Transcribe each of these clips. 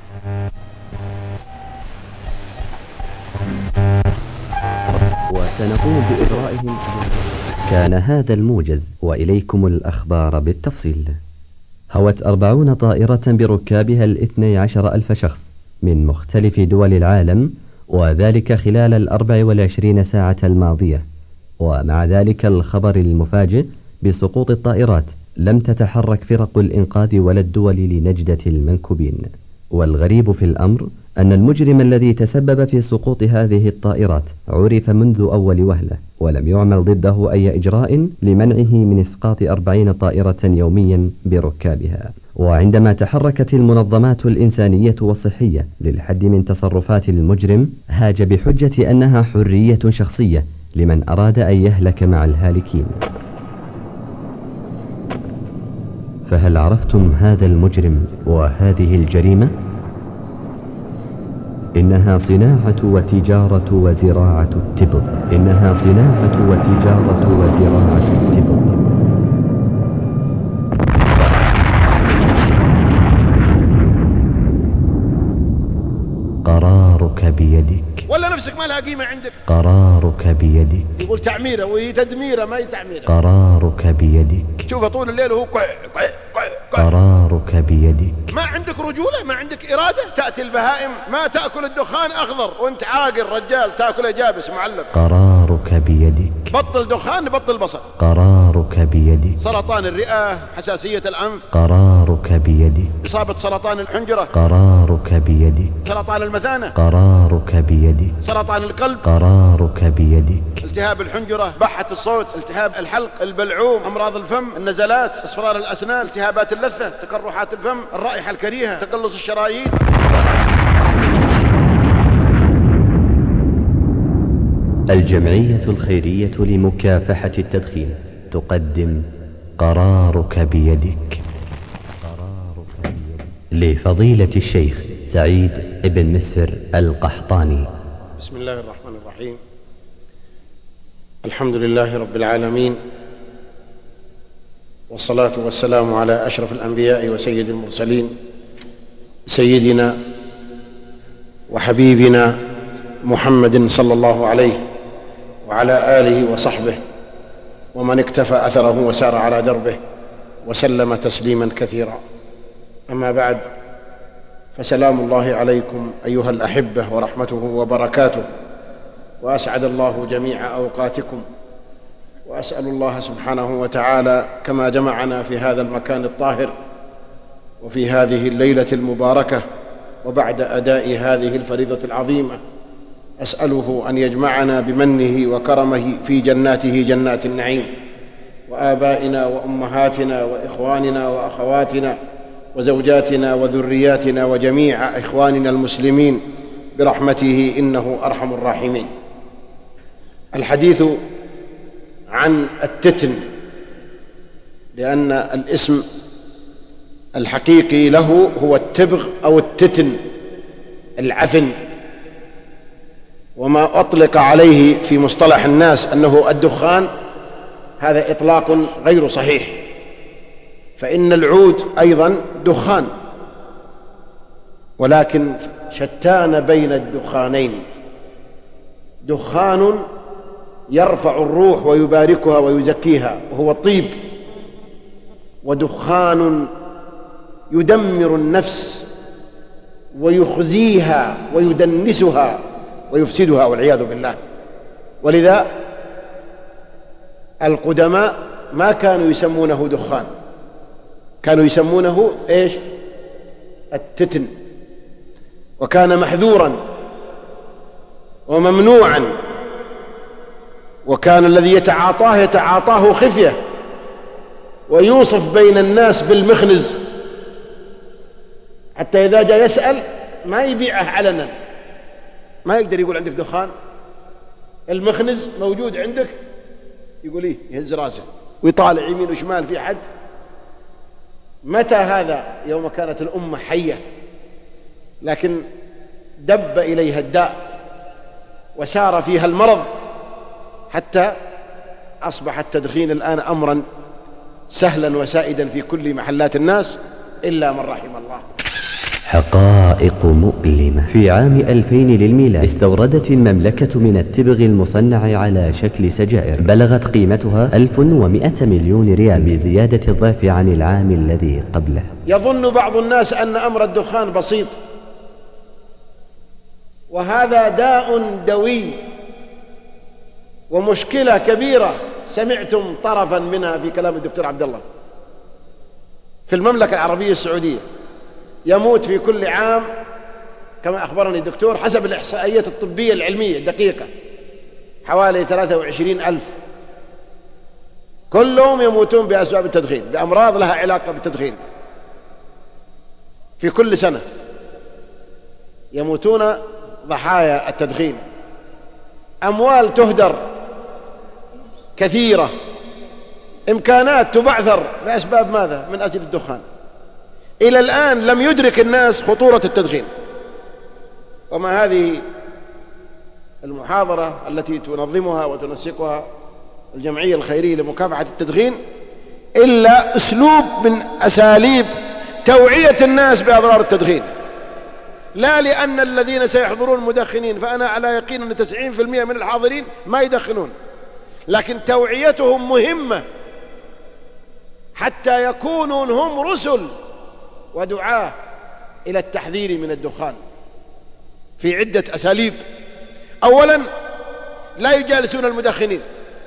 وسنقوم بإجرائهم. كان هذا الموجز، وإليكم الأخبار بالتفصيل. هوت 40 طائرة بركابها 12,000 شخص من مختلف دول العالم، وذلك خلال 24 ساعة الماضية. ومع ذلك الخبر المفاجئ بسقوط الطائرات، لم تتحرك فرق الإنقاذ ولا الدول لنجدة المنكوبين. والغريب في الأمر أن المجرم الذي تسبب في سقوط هذه الطائرات عرف منذ أول وهلة، ولم يعمل ضده أي إجراء لمنعه من إسقاط 40 طائرة يوميا بركابها. وعندما تحركت المنظمات الإنسانية والصحية للحد من تصرفات المجرم، هاج بحجة أنها حرية شخصية لمن أراد أن يهلك مع الهالكين. فهل عرفتم هذا المجرم وهذه الجريمة؟ إنها صناعة وتجارة وزراعة التبغ. إنها صناعة وتجارة وزراعة التبغ. قرارك بيدك. ولا نفسك ما لها قيمة عندك. قرارك بيدك. يقول تعميرة وهي تدميرة، ما هي تعميرة. قرارك بيدك. شوفه طول الليل وهو قرارك بيدك. ما عندك رجولة، ما عندك إرادة. تأتي البهائم ما تأكل الدخان أخضر، وانت عاقل رجال تأكله جابس معلق. قرارك بيدك. بطل دخان بطل بصل. قرارك بيدك. سرطان الرئة، حساسية الأنف. قرارك بيدك. إصابة سرطان الحنجرة. قرارك بيدك. سرطان المثانة. قرارك بيدك. سرطان القلب. قرارك بيدك. التهاب الحنجرة، بحة الصوت، التهاب الحلق، البلعوم، أمراض الفم، النزلات، اصفرار الأسنان، التهابات اللثة، تقرحات الفم، الرائحة الكريهة، تقلص الشرايين. الجمعية الخيرية لمكافحة التدخين تقدم قرارك بيدك. قرارك بيدك لفضيلة الشيخ سعيد بن مسفر القحطاني. بسم الله الرحمن الرحيم. الحمد لله رب العالمين، والصلاة والسلام على أشرف الأنبياء وسيد المرسلين، سيدنا وحبيبنا محمد صلى الله عليه وعلى آله وصحبه ومن اكتفى أثره وسار على دربه وسلم تسليما كثيرا. أما بعد، فسلام الله عليكم أيها الأحبة ورحمته وبركاته، وأسعد الله جميع أوقاتكم، وأسأل الله سبحانه وتعالى كما جمعنا في هذا المكان الطاهر وفي هذه الليلة المباركة وبعد أداء هذه الفريضة العظيمة، أسأله أن يجمعنا بمنه وكرمه في جناته جنات النعيم، وآبائنا وأمهاتنا وإخواننا وأخواتنا وزوجاتنا وذرياتنا وجميع إخواننا المسلمين برحمته إنه أرحم الراحمين. الحديث عن التتن، لأن الاسم الحقيقي له هو التبغ أو التتن العفن، وما أطلق عليه في مصطلح الناس أنه الدخان هذا إطلاق غير صحيح، فإن العود أيضا دخان، ولكن شتان بين الدخانين. دخان يرفع الروح ويباركها ويزكيها وهو الطيب، ودخان يدمر النفس ويخزيها ويدنسها ويفسدها والعياذ بالله. ولذا القدماء ما كانوا يسمونه دخان، كانوا يسمونه ايش؟ التتن، وكان محذورا وممنوعا، وكان الذي يتعاطاه خفية، ويوصف بين الناس بالمخنز، حتى إذا جاء يسأل ما يبيعه علنا، ما يقدر يقول عندك دخان. المخنز موجود عندك، يقول إيه، يهز راسه ويطالع يمين وشمال في حد. متى هذا؟ يوم كانت الأمة حية، لكن دب إليها الداء وسار فيها المرض، حتى أصبح التدخين الآن أمرا سهلا وسائدا في كل محلات الناس إلا من رحم الله. حقائق مؤلمة. في عام 2000 للميلاد استوردت المملكة من التبغ المصنع على شكل سجائر بلغت قيمتها 1100 مليون ريال بزيادة الضعف عن العام الذي قبله. يظن بعض الناس أن أمر الدخان بسيط، وهذا داء دوي ومشكلة كبيرة سمعتم طرفا منها في كلام الدكتور عبد الله. في المملكة العربية السعودية يموت في كل عام كما أخبرني الدكتور حسب الإحصائيات الطبية العلمية الدقيقة حوالي 23,000، كلهم يموتون بأسباب التدخين، بأمراض لها علاقة بالتدخين. في كل سنة يموتون ضحايا التدخين، أموال تهدر كثيرة، إمكانات تبعثر بأسباب ماذا؟ من أجل الدخان. إلى الآن لم يدرك الناس خطورة التدخين. وما هذه المحاضرة التي تنظمها وتنسقها الجمعية الخيرية لمكافحة التدخين إلا أسلوب من أساليب توعية الناس بأضرار التدخين، لا لأن الذين سيحضرون مدخنين، فأنا على يقين أن 90% من الحاضرين ما يدخنون، لكن توعيتهم مهمة حتى يكونوا هم رسل ودعاة إلى التحذير من الدخان في عدة أساليب. أولا، لا يجالسون المدخنين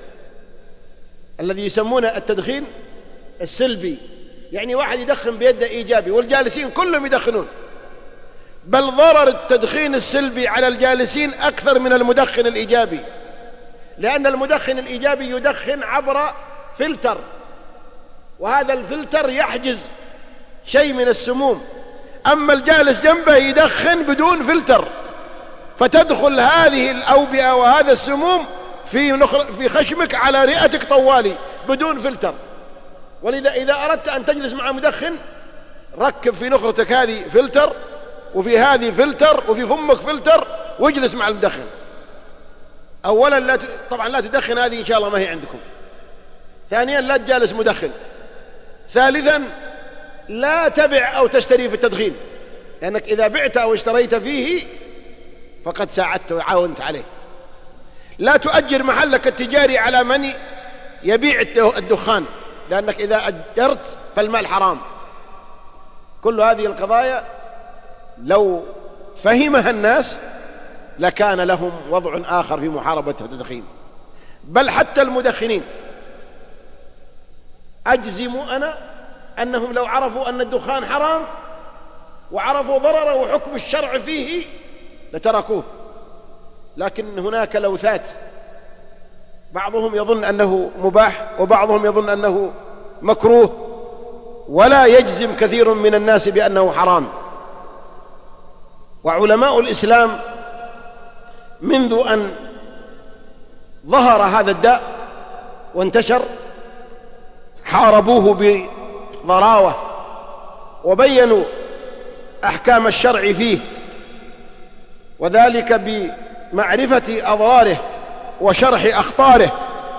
الذي يسمونه التدخين السلبي، يعني واحد يدخن بيده إيجابي والجالسين كلهم يدخنون، بل ضرر التدخين السلبي على الجالسين أكثر من المدخن الإيجابي، لأن المدخن الإيجابي يدخن عبر فلتر، وهذا الفلتر يحجز شيء من السموم، أما الجالس جنبه يدخن بدون فلتر، فتدخل هذه الأوبئة وهذا السموم في خشمك على رئتك طوالي بدون فلتر. ولذا إذا أردت أن تجلس مع مدخن ركب في نخرتك هذه فلتر، وفي هذه فلتر، وفي فمك فلتر، واجلس مع المدخن. أولا طبعا لا تدخن، هذه إن شاء الله ما هي عندكم. ثانيا، لا تجالس مدخن. ثالثا، لا تبع أو تشتري في التدخين، لأنك إذا بعت أو اشتريت فيه فقد ساعدت وعاونت عليه. لا تؤجر محلك التجاري على من يبيع الدخان، لأنك إذا أجرت فالمال حرام. كل هذه القضايا لو فهمها الناس لكان لهم وضع آخر في محاربة التدخين. بل حتى المدخنين أجزم أنا أنهم لو عرفوا أن الدخان حرام وعرفوا ضرره وحكم الشرع فيه لتركوه، لكن هناك لوثات، بعضهم يظن أنه مباح وبعضهم يظن أنه مكروه، ولا يجزم كثير من الناس بأنه حرام. وعلماء الإسلام منذ أن ظهر هذا الداء وانتشر حاربوه بضراوة وبينوا أحكام الشرع فيه، وذلك بمعرفة أضراره وشرح أخطاره،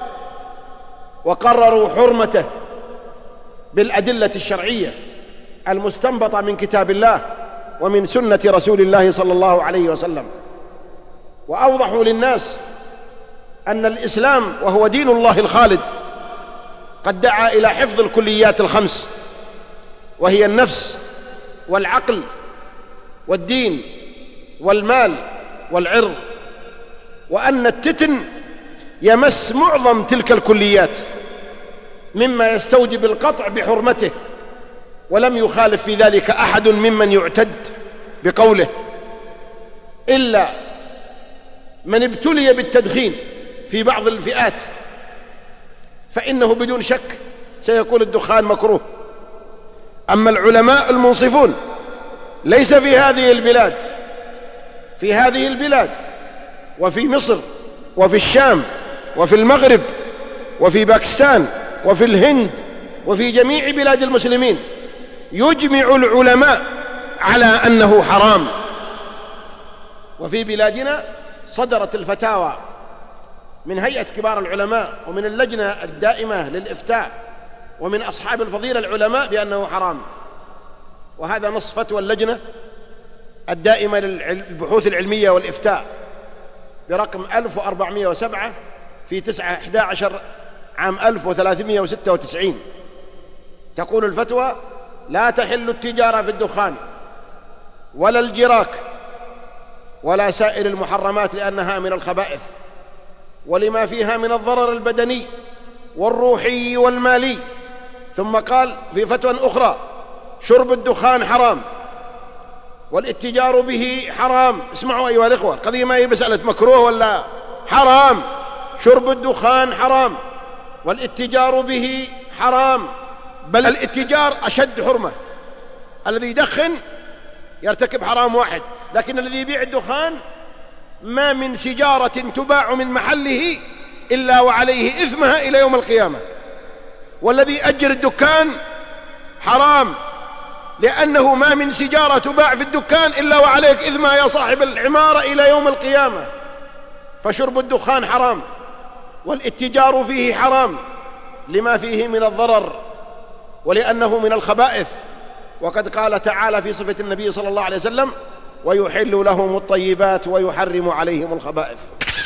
وقرروا حرمته بالأدلة الشرعية المستنبطة من كتاب الله ومن سنة رسول الله صلى الله عليه وسلم. وأوضحوا للناس أن الإسلام وهو دين الله الخالد قد دعا إلى حفظ الكليات الخمس، وهي النفس والعقل والدين والمال والعرض، وأن التتن يمس معظم تلك الكليات مما يستوجب القطع بحرمته، ولم يخالف في ذلك أحد ممن يعتد بقوله، إلا من ابتلي بالتدخين في بعض الفئات فإنه بدون شك سيكون الدخان مكروه. أما العلماء المنصفون ليس في هذه البلاد، في هذه البلاد وفي مصر وفي الشام وفي المغرب وفي باكستان وفي الهند وفي جميع بلاد المسلمين، يجمع العلماء على أنه حرام. وفي بلادنا صدرت الفتاوى من هيئة كبار العلماء ومن اللجنة الدائمة للإفتاء ومن أصحاب الفضيلة العلماء بأنه حرام، وهذا نص فتوى اللجنة الدائمة للبحوث العلمية والإفتاء برقم 1407 في 9/11 عام 1396. تقول الفتوى: لا تحل التجارة في الدخان ولا الجراك ولا سائر المحرمات لأنها من الخبائث ولما فيها من الضرر البدني والروحي والمالي. ثم قال في فتوى أخرى: شرب الدخان حرام والاتجار به حرام. اسمعوا أيها الإخوة، القضية ما هي مسألة مكروه ولا حرام. شرب الدخان حرام والاتجار به حرام، بل الاتجار أشد حرمة. الذي يدخن يرتكب حرام واحد، لكن الذي يبيع الدخان ما من سجارة تباع من محله إلا وعليه إثمها إلى يوم القيامة. والذي أجر الدكان حرام، لأنه ما من سجارة تباع في الدكان إلا وعليك إثمها يا صاحب العمارة إلى يوم القيامة. فشرب الدخان حرام والاتجار فيه حرام لما فيه من الضرر ولأنه من الخبائث. وقد قال تعالى في صفة النبي صلى الله عليه وسلم: ويحل لهم الطيبات ويحرم عليهم الخبائث.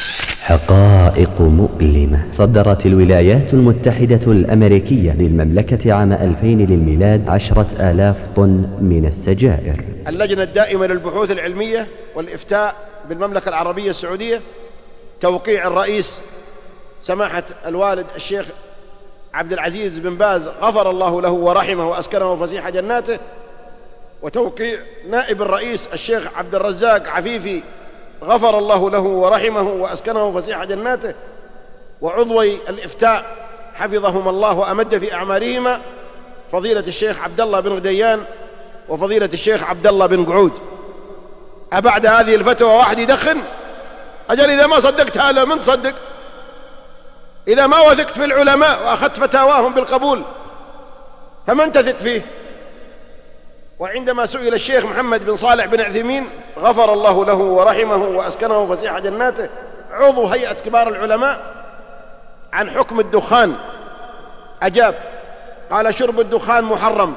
حقائق مؤلمة. صدرت الولايات المتحدة الأمريكية للمملكة عام 2000 للميلاد 10,000 طن من السجائر. اللجنة الدائمة للبحوث العلمية والإفتاء بالمملكة العربية السعودية، توقيع الرئيس سماحة الوالد الشيخ عبد العزيز بن باز غفر الله له ورحمه وأسكنه فسيح جناته، وتوقيع نائب الرئيس الشيخ عبد الرزاق عفيفي غفر الله له ورحمه وأسكنه فسيح جناته، وعضوي الإفتاء حفظهم الله وأمد في أعمارهما فضيلة الشيخ عبد الله بن غديان وفضيلة الشيخ عبد الله بن قعود. أبعد هذه الفتوى واحد يدخن؟ أجل إذا ما صدقتها لا من تصدق؟ إذا ما وثقت في العلماء وأخذت فتاواهم بالقبول فمن تثق فيه؟ وعندما سئل الشيخ محمد بن صالح بن عثيمين غفر الله له ورحمه وأسكنه فسيح جناته عضو هيئة كبار العلماء عن حكم الدخان، أجاب قال: شرب الدخان محرم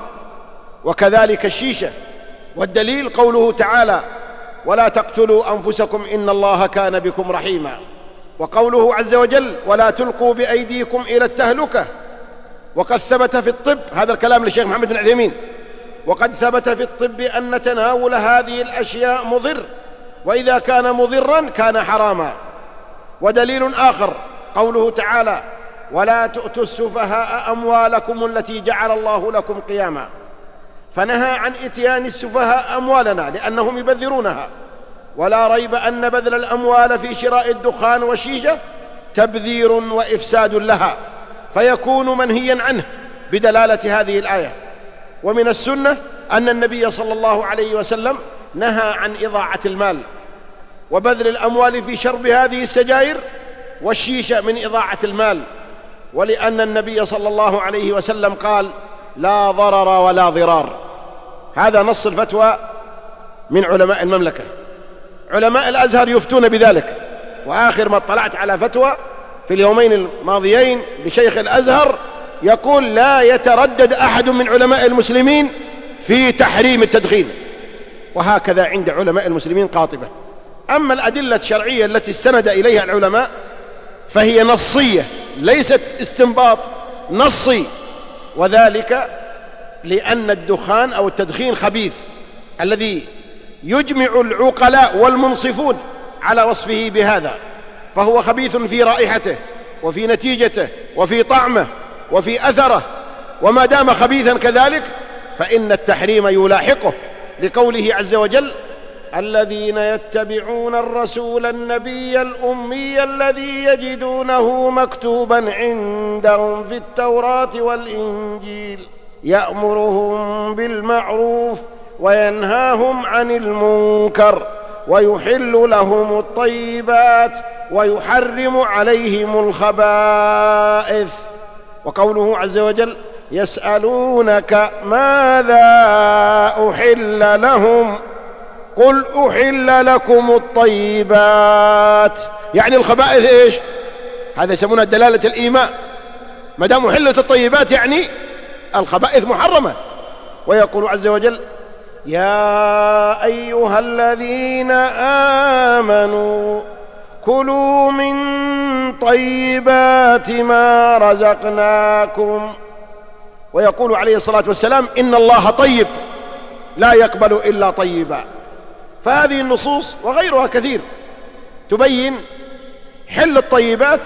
وكذلك الشيشة، والدليل قوله تعالى: ولا تقتلوا أنفسكم إن الله كان بكم رحيما، وقوله عز وجل: ولا تلقوا بأيديكم إلى التهلكة. وقد ثبت في الطب، هذا الكلام للشيخ محمد بن عثيمين، وقد ثبت في الطب أن تناول هذه الأشياء مضر، وإذا كان مضرا كان حراما. ودليل آخر قوله تعالى: ولا تؤتوا السفهاء أموالكم التي جعل الله لكم قياما، فنهى عن إتيان السفهاء أموالنا لأنهم يبذرونها. ولا ريب أن بذل الأموال في شراء الدخان والشيشة تبذير وإفساد لها، فيكون منهيا عنه بدلالة هذه الآية. ومن السنة أن النبي صلى الله عليه وسلم نهى عن إضاعة المال وبذل الأموال في شرب هذه السجائر والشيشة من إضاعة المال، ولأن النبي صلى الله عليه وسلم قال: لا ضرر ولا ضرار. هذا نص الفتوى من علماء المملكة. علماء الأزهر يفتون بذلك، وآخر ما اطلعت على فتوى في اليومين الماضيين لشيخ الأزهر يقول: لا يتردد أحد من علماء المسلمين في تحريم التدخين. وهكذا عند علماء المسلمين قاطبة. أما الأدلة الشرعية التي استند إليها العلماء فهي نصية ليست استنباط، نصي، وذلك لأن الدخان أو التدخين خبيث الذي يجمع العقلاء والمنصفون على وصفه بهذا، فهو خبيث في رائحته وفي نتيجته وفي طعمه وفي أثره، وما دام خبيثا كذلك فإن التحريم يلاحقه، لقوله عز وجل: الذين يتبعون الرسول النبي الأمي الذي يجدونه مكتوبا عندهم في التوراة والإنجيل يأمرهم بالمعروف وينهاهم عن المنكر ويحل لهم الطيبات ويحرم عليهم الخبائث. وقوله عز وجل: يسألونك ماذا أحل لهم قل أحل لكم الطيبات، يعني الخبائث إيش؟ هذا يسمونها دلالة الإيماء، ما دام أحلت الطيبات يعني الخبائث محرمة. ويقول عز وجل: يا أيها الذين آمنوا كلوا من طيبات ما رزقناكم. ويقول عليه الصلاة والسلام إن الله طيب لا يقبل إلا طيبا. فهذه النصوص وغيرها كثير تبين حل الطيبات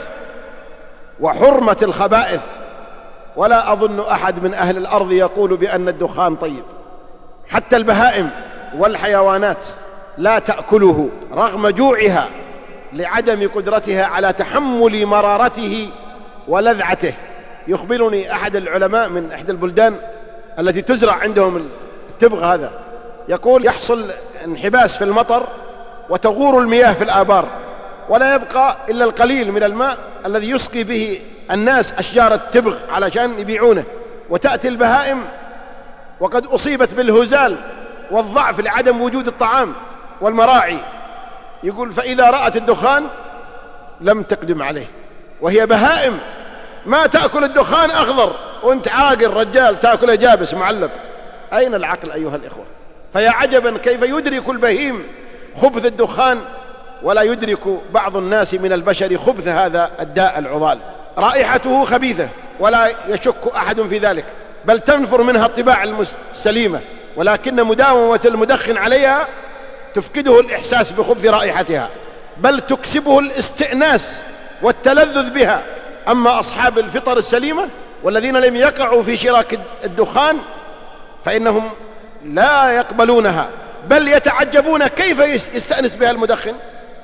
وحرمة الخبائث. ولا أظن أحد من أهل الأرض يقول بأن الدخان طيب. حتى البهائم والحيوانات لا تأكله رغم جوعها لعدم قدرتها على تحمل مرارته ولذعته. يخبرني أحد العلماء من إحدى البلدان التي تزرع عندهم التبغ هذا، يقول يحصل انحباس في المطر وتغور المياه في الآبار ولا يبقى إلا القليل من الماء الذي يسقي به الناس أشجار التبغ علشان يبيعونه، وتأتي البهائم وقد أصيبت بالهزال والضعف لعدم وجود الطعام والمراعي. يقول فإذا رأت الدخان لم تقدم عليه، وهي بهائم ما تأكل الدخان أخضر وانت عاقل رجال تأكله جابس معلب. أين العقل أيها الإخوة؟ فيا عجبا كيف يدرك البهيم خبث الدخان ولا يدرك بعض الناس من البشر خبث هذا الداء العضال. رائحته خبيثة ولا يشك أحد في ذلك، بل تنفر منها الطباع السليمة، ولكن مداومة المدخن عليها تفقده الإحساس بخبث رائحتها، بل تكسبه الاستئناس والتلذذ بها. أما أصحاب الفطر السليمة والذين لم يقعوا في شراك الدخان فإنهم لا يقبلونها، بل يتعجبون كيف يستأنس بها المدخن.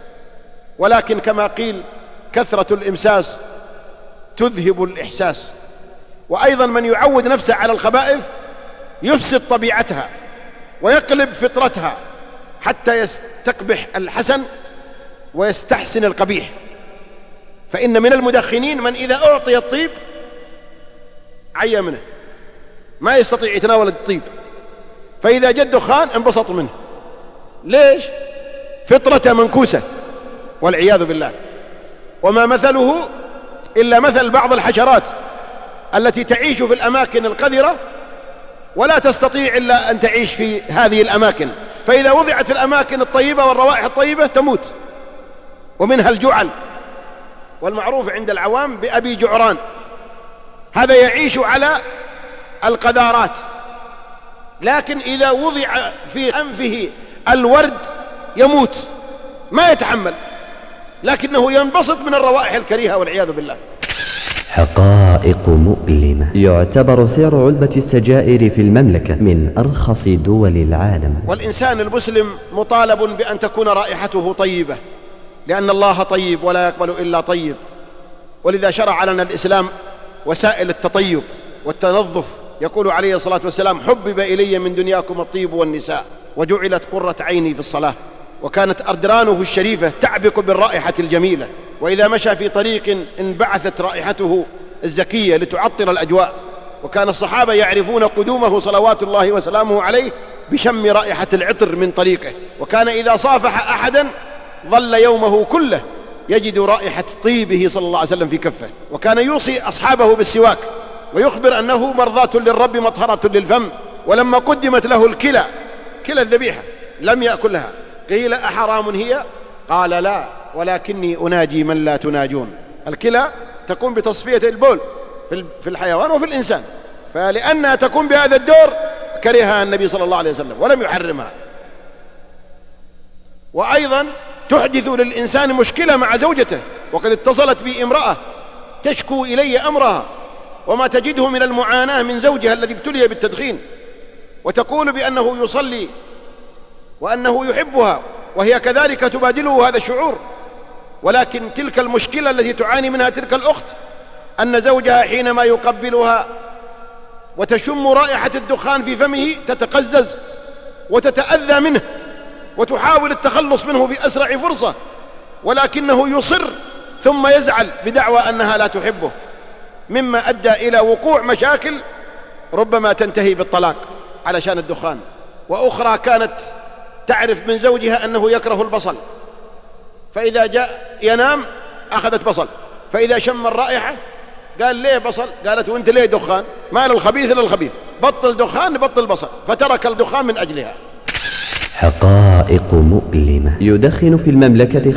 ولكن كما قيل كثرة الإمساس تذهب الإحساس. وأيضا من يعود نفسه على الخبائث يفسد طبيعتها ويقلب فطرتها حتى يستقبح الحسن ويستحسن القبيح. فإن من المدخنين من إذا أعطي الطيب عيا منه، ما يستطيع يتناول الطيب، فإذا جاء الدخان انبسط منه. ليش؟ فطرته منكوسة والعياذ بالله. وما مثله إلا مثل بعض الحشرات التي تعيش في الأماكن القذرة ولا تستطيع إلا أن تعيش في هذه الأماكن، فإذا وضعت في الأماكن الطيبة والروائح الطيبة تموت. ومنها الجعل، والمعروف عند العوام بأبي جعران، هذا يعيش على القذارات، لكن إذا وضع في أنفه الورد يموت، ما يتحمل، لكنه ينبسط من الروائح الكريهة والعياذ بالله. حقائق مؤلمة. يعتبر سعر علبة السجائر في المملكة من أرخص دول العالم. والإنسان المسلم مطالب بأن تكون رائحته طيبة، لأن الله طيب ولا يقبل إلا طيب. ولذا شرع لنا الإسلام وسائل التطيب والتنظف. يقول عليه الصلاة والسلام حبب إلي من دنياكم الطيب والنساء وجعلت قرة عيني في الصلاة. وكانت أردرانه الشريفة تعبق بالرائحة الجميلة، وإذا مشى في طريق انبعثت رائحته الزكية لتعطر الأجواء. وكان الصحابة يعرفون قدومه صلوات الله وسلامه عليه بشم رائحة العطر من طريقه. وكان إذا صافح أحدا ظل يومه كله يجد رائحة طيبه صلى الله عليه وسلم في كفه. وكان يوصي أصحابه بالسواك ويخبر أنه مرضاة للرب مطهرة للفم. ولما قدمت له الكلى، كلى الذبيحة، لم يأكلها. قيل أحرام هي؟ قال لا، ولكني أناجي من لا تناجون. الكلى تقوم بتصفية البول في الحيوان وفي الإنسان، فلأنها تقوم بهذا الدور كرهها النبي صلى الله عليه وسلم ولم يحرمها. وأيضا تحدث للإنسان مشكلة مع زوجته، وقد اتصلت بي امرأة تشكو إلي أمرها وما تجده من المعاناة من زوجها الذي ابتلي بالتدخين، وتقول بأنه يصلي وأنه يحبها، وهي كذلك تبادله هذا الشعور. ولكن تلك المشكلة التي تعاني منها تلك الأخت أن زوجها حينما يقبلها وتشم رائحة الدخان في فمه تتقزز وتتأذى منه وتحاول التخلص منه في أسرع فرصة، ولكنه يصر ثم يزعل بدعوى أنها لا تحبه، مما أدى إلى وقوع مشاكل ربما تنتهي بالطلاق علشان الدخان. وأخرى كانت تعرف من زوجها أنه يكره البصل، فإذا جاء ينام أخذت بصل، فإذا شم الرائحة قال ليه بصل؟ قالت وانت ليه دخان؟ ما للخبيث إلا الخبيث، بطل دخان بطل بصل، فترك الدخان من أجلها. حقائق مؤلمة. يدخن في المملكة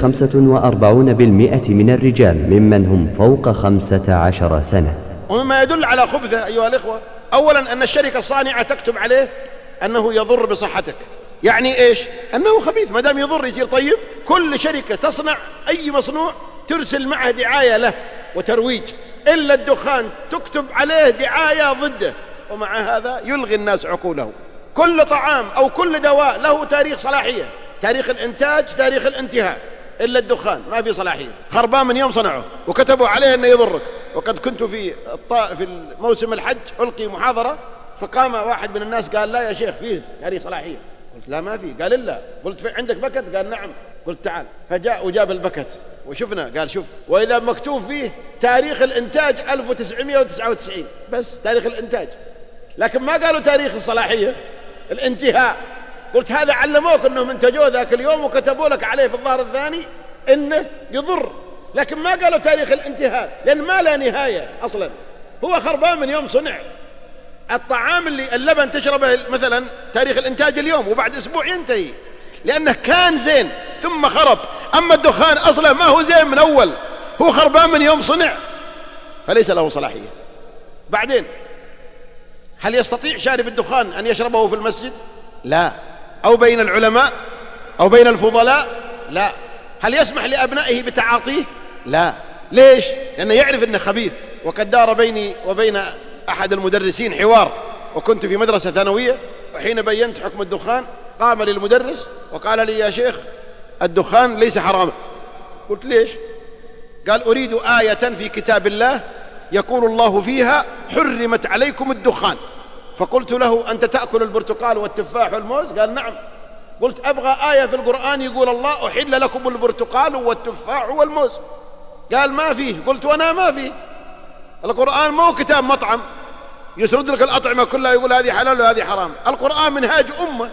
45% من الرجال ممن هم فوق 15 سنة. ومما يدل على خبثه أيها الإخوة، أولا أن الشركة الصانعة تكتب عليه أنه يضر بصحتك. يعني إيش؟ أنه خبيث، ما دام يضر يصير طيب. كل شركة تصنع أي مصنوع ترسل معه دعاية له وترويج، إلا الدخان تكتب عليه دعاية ضده، ومع هذا يلغي الناس عقوله. كل طعام أو كل دواء له تاريخ صلاحية، تاريخ الإنتاج، تاريخ الانتهاء، إلا الدخان ما في صلاحية، خربان من يوم صنعه وكتبوا عليه أنه يضرك. وقد كنت في موسم الحج ألقي محاضرة، فقام واحد من الناس قال لا يا شيخ فيه تاريخ صلاحية. قلت لا ما فيه. قال إلا. قلت عندك بكت؟ قال نعم. قلت تعال. فجاء وجاب البكت وشفنا، قال شوف، وإذا مكتوب فيه تاريخ الإنتاج 1999 بس تاريخ الإنتاج، لكن ما قالوا تاريخ الصلاحية الانتهاء. قلت هذا علموك أنهم انتجوه ذاك اليوم وكتبوا لك عليه في الظهر الثاني إنه يضر، لكن ما قالوا تاريخ الانتهاء، لأن ما لا نهاية أصلا، هو خربان من يوم صنع. الطعام اللبن تشربه مثلا تاريخ الانتاج اليوم وبعد أسبوع ينتهي، لأنه كان زين ثم خرب. أما الدخان أصلا ما هو زين من أول، هو خربان من يوم صنع، فليس له صلاحية. بعدين هل يستطيع شارب الدخان أن يشربه في المسجد؟ لا. أو بين العلماء أو بين الفضلاء؟ لا. هل يسمح لأبنائه بتعاطيه؟ لا. ليش؟ لأنه يعرف أنه خبيث. وقد دار بيني وبين أحد المدرسين حوار، وكنت في مدرسة ثانوية، وحين بينت حكم الدخان قام للمدرس وقال لي يا شيخ الدخان ليس حراما. قلت ليش؟ قال أريد آية في كتاب الله يقول الله فيها حرمت عليكم الدخان. فقلت له أنت تأكل البرتقال والتفاح والموز؟ قال نعم. قلت أبغى آية في القرآن يقول الله أحل لكم البرتقال والتفاح والموز. قال ما فيه. قلت وأنا ما فيه. القرآن مو كتاب مطعم يسرد لك الأطعمة كلها يقول هذه حلال وهذه حرام. القرآن منهاج أمة،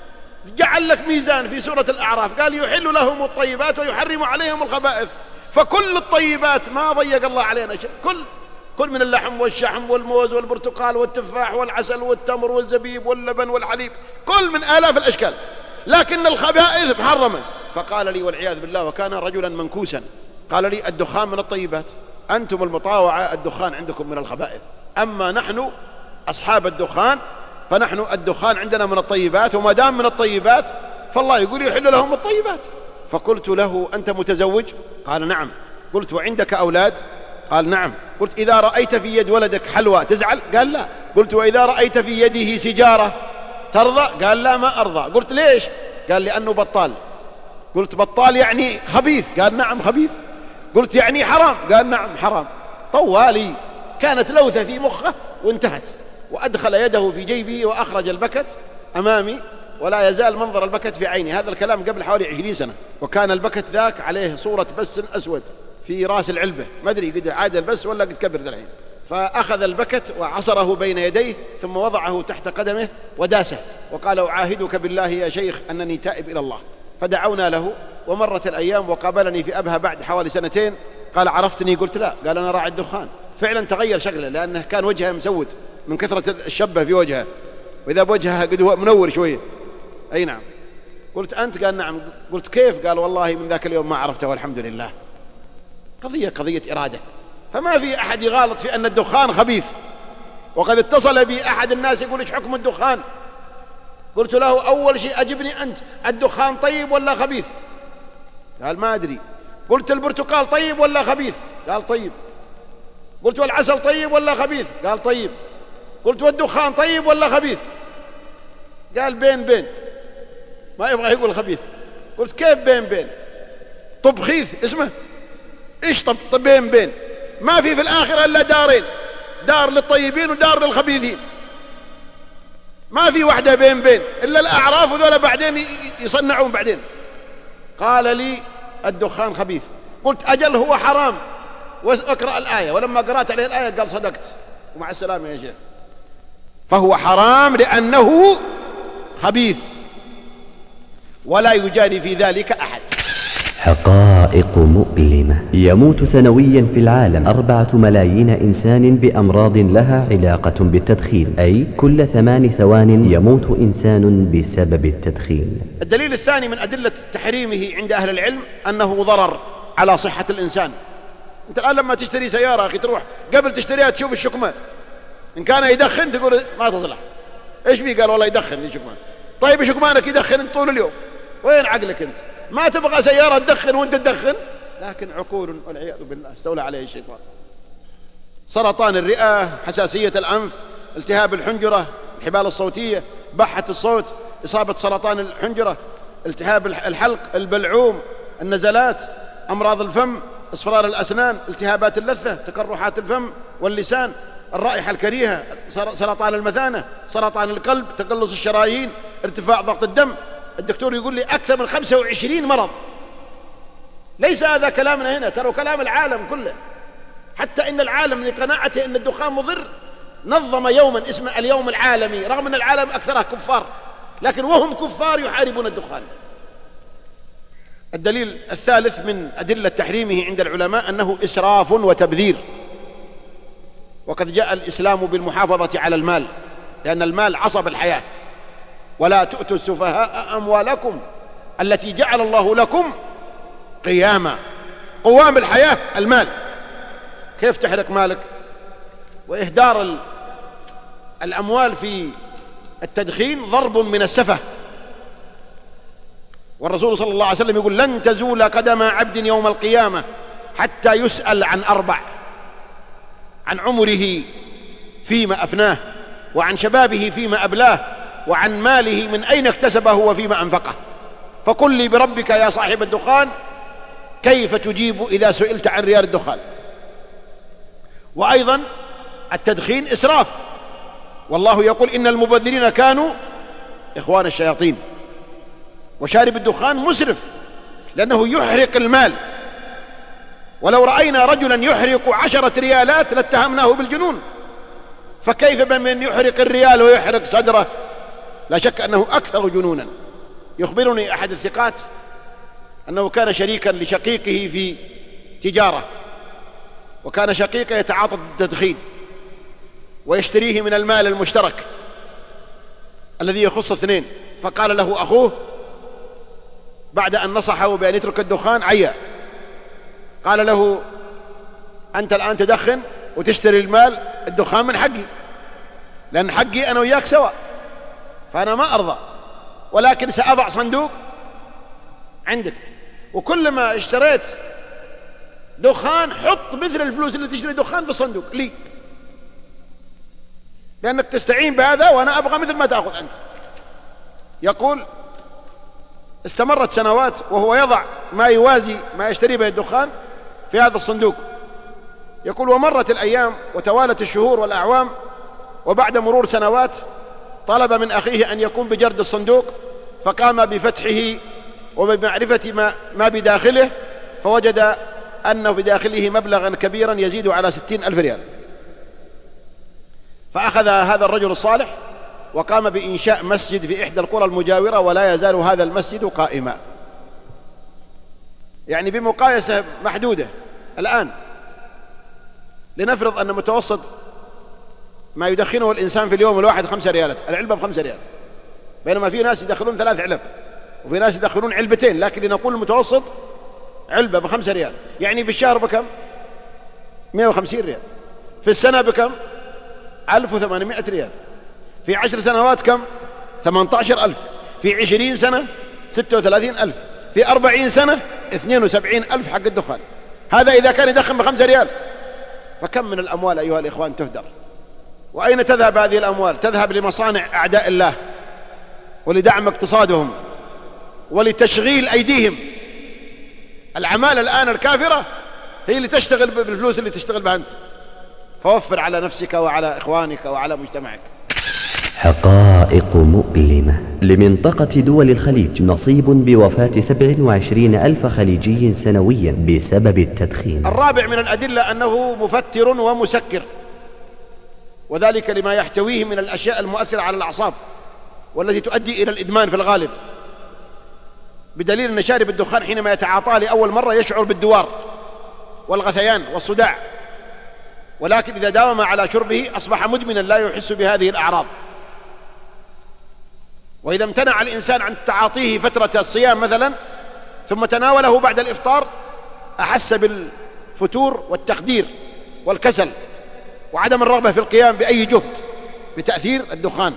جعل لك ميزان في سورة الأعراف، قال يحل لهم الطيبات ويحرم عليهم الخبائث. فكل الطيبات ما ضيق الله علينا شيء، كل من اللحم والشحم والموز والبرتقال والتفاح والعسل والتمر والزبيب واللبن والحليب، كل من آلاف الأشكال، لكن الخبائث محرمة. فقال لي والعياذ بالله، وكان رجلا منكوسا، قال لي الدخان من الطيبات، أنتم المطاوعة الدخان عندكم من الخبائث، أما نحن أصحاب الدخان فنحن الدخان عندنا من الطيبات، وما دام من الطيبات فالله يقول يحل لهم الطيبات. فقلت له أنت متزوج؟ قال نعم. قلت وعندك أولاد؟ قال نعم. قلت إذا رأيت في يد ولدك حلوى تزعل؟ قال لا. قلت وإذا رأيت في يده سيجارة ترضى؟ قال لا ما أرضى. قلت ليش؟ قال لأنه بطال. قلت بطال يعني خبيث؟ قال نعم خبيث. قلت يعني حرام؟ قال نعم حرام. طوالي، كانت لوثة في مخه وانتهت. وأدخل يده في جيبه وأخرج البكت أمامي، ولا يزال منظر البكت في عيني. هذا الكلام قبل حوالي 20 سنة، وكان البكت ذاك عليه صورة بس أسود في راس العلبة، ما أدري قد عاد البس ولا قد كبر ذا الحين. فأخذ البكت وعصره بين يديه ثم وضعه تحت قدمه وداسه، وقال أعاهدك بالله يا شيخ أنني تائب إلى الله. فدعونا له، ومرت الأيام وقابلني في أبها بعد حوالي 2 سنين، قال عرفتني؟ قلت لا. قال أنا راعي الدخان. فعلا تغير شكله، لأنه كان وجهه مسود من كثرة الشبه في وجهه، وإذا بوجهه قد هو منور شوية. أي نعم. قلت أنت؟ قال نعم. قلت كيف؟ قال والله من ذاك اليوم ما عرفته والحمد لله. قضية إرادة. فما في أحد يغالط في أن الدخان خبيث. وقد اتصل بي أحد الناس يقول إيش حكم الدخان؟ قلت له أول شيء أجبني أنت، الدخان طيب ولا خبيث؟ قال ما أدري. قلت البرتقال طيب ولا خبيث؟ قال طيب. قلت والعسل طيب ولا خبيث؟ قال طيب. قلت والدخان طيب ولا خبيث؟ قال بين ما يبغى يقول خبيث. قلت كيف بين؟ طبخيث اسمه ايش؟ طب بين ما في الآخرة إلا دارين، دار للطيبين ودار للخبيثين، ما في واحدة بين إلا الأعراف، وذولا بعدين يصنعون بعدين. قال لي الدخان خبيث. قلت أجل هو حرام، واقرأ الآية. ولما قرأت عليه الآية قال صدقت ومع السلامة يا شيخ. فهو حرام لأنه خبيث، ولا يجاري في ذلك أحد. حقائق مؤلمة. يموت سنويا في العالم 4 ملايين إنسان بأمراض لها علاقة بالتدخين، أي كل 8 ثوان يموت إنسان بسبب التدخين. الدليل الثاني من أدلة تحريمه عند أهل العلم أنه ضرر على صحة الإنسان. أنت الآن لما تشتري سيارة أخي تروح قبل تشتريها تشوف الشكمان، إن كان يدخن تقول ما تصلح. إيش بيه؟ قال والله يدخن الشكمان. طيب شكمانك يدخن طول اليوم، وين عقلك أنت؟ ما تبغى سيارة تدخن وانت تدخن، لكن عقول والعياذ بالله استولى عليه الشيطان. سرطان الرئة، حساسية الأنف، التهاب الحنجرة، الحبال الصوتية، بحة الصوت، إصابة سرطان الحنجرة، التهاب الحلق، البلعوم، النزلات، أمراض الفم، اصفرار الأسنان، التهابات اللثة، تقرحات الفم واللسان، الرائحة الكريهة، سرطان المثانة، سرطان القلب، تقلص الشرايين، ارتفاع ضغط الدم. الدكتور يقول لي أكثر من 25 مرض. ليس هذا كلامنا هنا، ترى كلام العالم كله. حتى إن العالم لقناعته أن الدخان مضر نظم يوما اسمه اليوم العالمي، رغم أن العالم أكثرها كفار، لكن وهم كفار يحاربون الدخان. الدليل الثالث من أدلة تحريمه عند العلماء أنه إسراف وتبذير. وقد جاء الإسلام بالمحافظة على المال، لأن المال عصب الحياة. ولا تؤتوا السفهاء أموالكم التي جعل الله لكم قياما. قوام الحياة المال. كيف تحرق مالك؟ وإهدار الأموال في التدخين ضرب من السفه. والرسول صلى الله عليه وسلم يقول لن تزول قدم عبد يوم القيامة حتى يسأل عن 4: عن عمره فيما أفناه، وعن شبابه فيما أبلاه، وعن ماله من أين اكتسبه وفيما أنفقه. فقل لي بربك يا صاحب الدخان كيف تجيب إذا سئلت عن ريال الدخان؟ وأيضا التدخين إسراف، والله يقول إن المبذرين كانوا إخوان الشياطين. وشارب الدخان مسرف لأنه يحرق المال. ولو رأينا رجلا يحرق 10 ريالات لاتهمناه بالجنون، فكيف بمن يحرق الريال ويحرق صدره؟ لا شك أنه أكثر جنونا. يخبرني أحد الثقات أنه كان شريكا لشقيقه في تجارة، وكان شقيقه يتعاطى التدخين ويشتريه من المال المشترك الذي يخص 2. فقال له أخوه بعد أن نصحه بأن يترك الدخان عيا، قال له أنت الآن تدخن وتشتري المال الدخان من حقي، لأن حقي أنا وياك سوا، فأنا ما أرضى، ولكن سأضع صندوق عندك، وكلما اشتريت دخان حط مثل الفلوس اللي تشتري دخان في الصندوق لي، لأنك تستعين بهذا وأنا أبغى مثل ما تأخذ أنت. يقول استمرت سنوات وهو يضع ما يوازي ما يشتري به الدخان في هذا الصندوق. يقول ومرت الأيام وتوالت الشهور والأعوام، وبعد مرور سنوات طلب من أخيه أن يقوم بجرد الصندوق، فقام بفتحه وبمعرفة ما بداخله، فوجد أنه بداخله مبلغا كبيرا يزيد على 60,000 ريال. فأخذ هذا الرجل الصالح وقام بإنشاء مسجد في إحدى القرى المجاورة، ولا يزال هذا المسجد قائما. يعني بمقايسة محدودة الآن، لنفرض أن متوسط ما يدخنه الإنسان في اليوم الواحد 5 ريالات، العلبة ب5 ريال، بينما في ناس يدخلون 3 علب، وفي ناس يدخلون علبتين، لكن لنقول المتوسط علبة ب5 ريال. يعني في الشهر بكم؟ 150 ريال. في السنة بكم؟ 1800 ريال. في 10 سنوات كم؟ 18,000. في 20 سنة 36,000. في 40 سنة 72,000 حق الدخان. هذا إذا كان يدخن ب5 ريال. فكم من الأموال أيها الإخوان تهدر؟ وأين تذهب هذه الأموال؟ تذهب لمصانع أعداء الله، ولدعم اقتصادهم، ولتشغيل أيديهم. العمالة الآن الكافرة هي اللي تشتغل بالفلوس اللي تشتغل بها أنت. فوفر على نفسك وعلى إخوانك وعلى مجتمعك. حقائق مؤلمة. لمنطقة دول الخليج نصيب بوفاة 27,000 خليجي سنويا بسبب التدخين. الرابع من الأدلة أنه مفتر ومسكر، وذلك لما يحتويه من الأشياء المؤثرة على الأعصاب والتي تؤدي إلى الإدمان في الغالب. بدليل أن شارب الدخان حينما يتعاطاه لأول مرة يشعر بالدوار والغثيان والصداع، ولكن إذا داوم على شربه أصبح مدمنا لا يحس بهذه الأعراض. وإذا امتنع الإنسان عن تعاطيه فترة الصيام مثلا ثم تناوله بعد الإفطار أحس بالفتور والتخدير والكسل وعدم الرغبة في القيام بأي جهد بتأثير الدخان.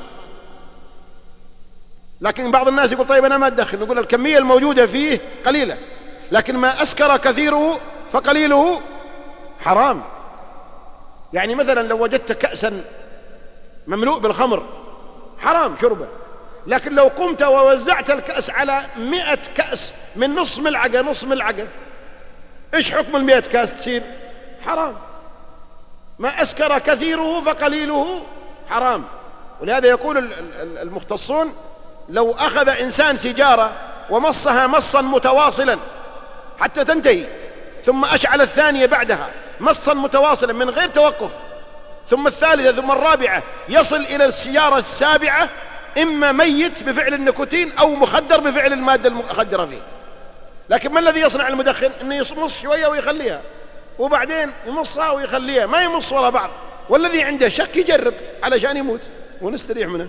لكن بعض الناس يقول طيب أنا ما أدخن، نقول الكمية الموجودة فيه قليلة، لكن ما أسكر كثيره فقليله حرام. يعني مثلا لو وجدت كأسا مملوء بالخمر حرام شربه، لكن لو قمت ووزعت الكأس على 100 كأس من نص ملعقة إيش حكم 100 كأس تصير؟ حرام. ما أسكر كثيره فقليله حرام. ولهذا يقول المختصون لو أخذ إنسان سيجارة ومصها مصا متواصلا حتى تنتهي ثم أشعل الثانية بعدها مصا متواصلا من غير توقف ثم الثالثة ثم الرابعة يصل إلى السيارة السابعة إما ميت بفعل النيكوتين أو مخدر بفعل المادة المخدرة فيه. لكن ما الذي يصنع المدخن؟ إنه يمص شوية ويخليها وبعدين يمصها ويخليها، ما يمص وراء بعض، والذي عنده شك يجرب علشان يموت ونستريح منه.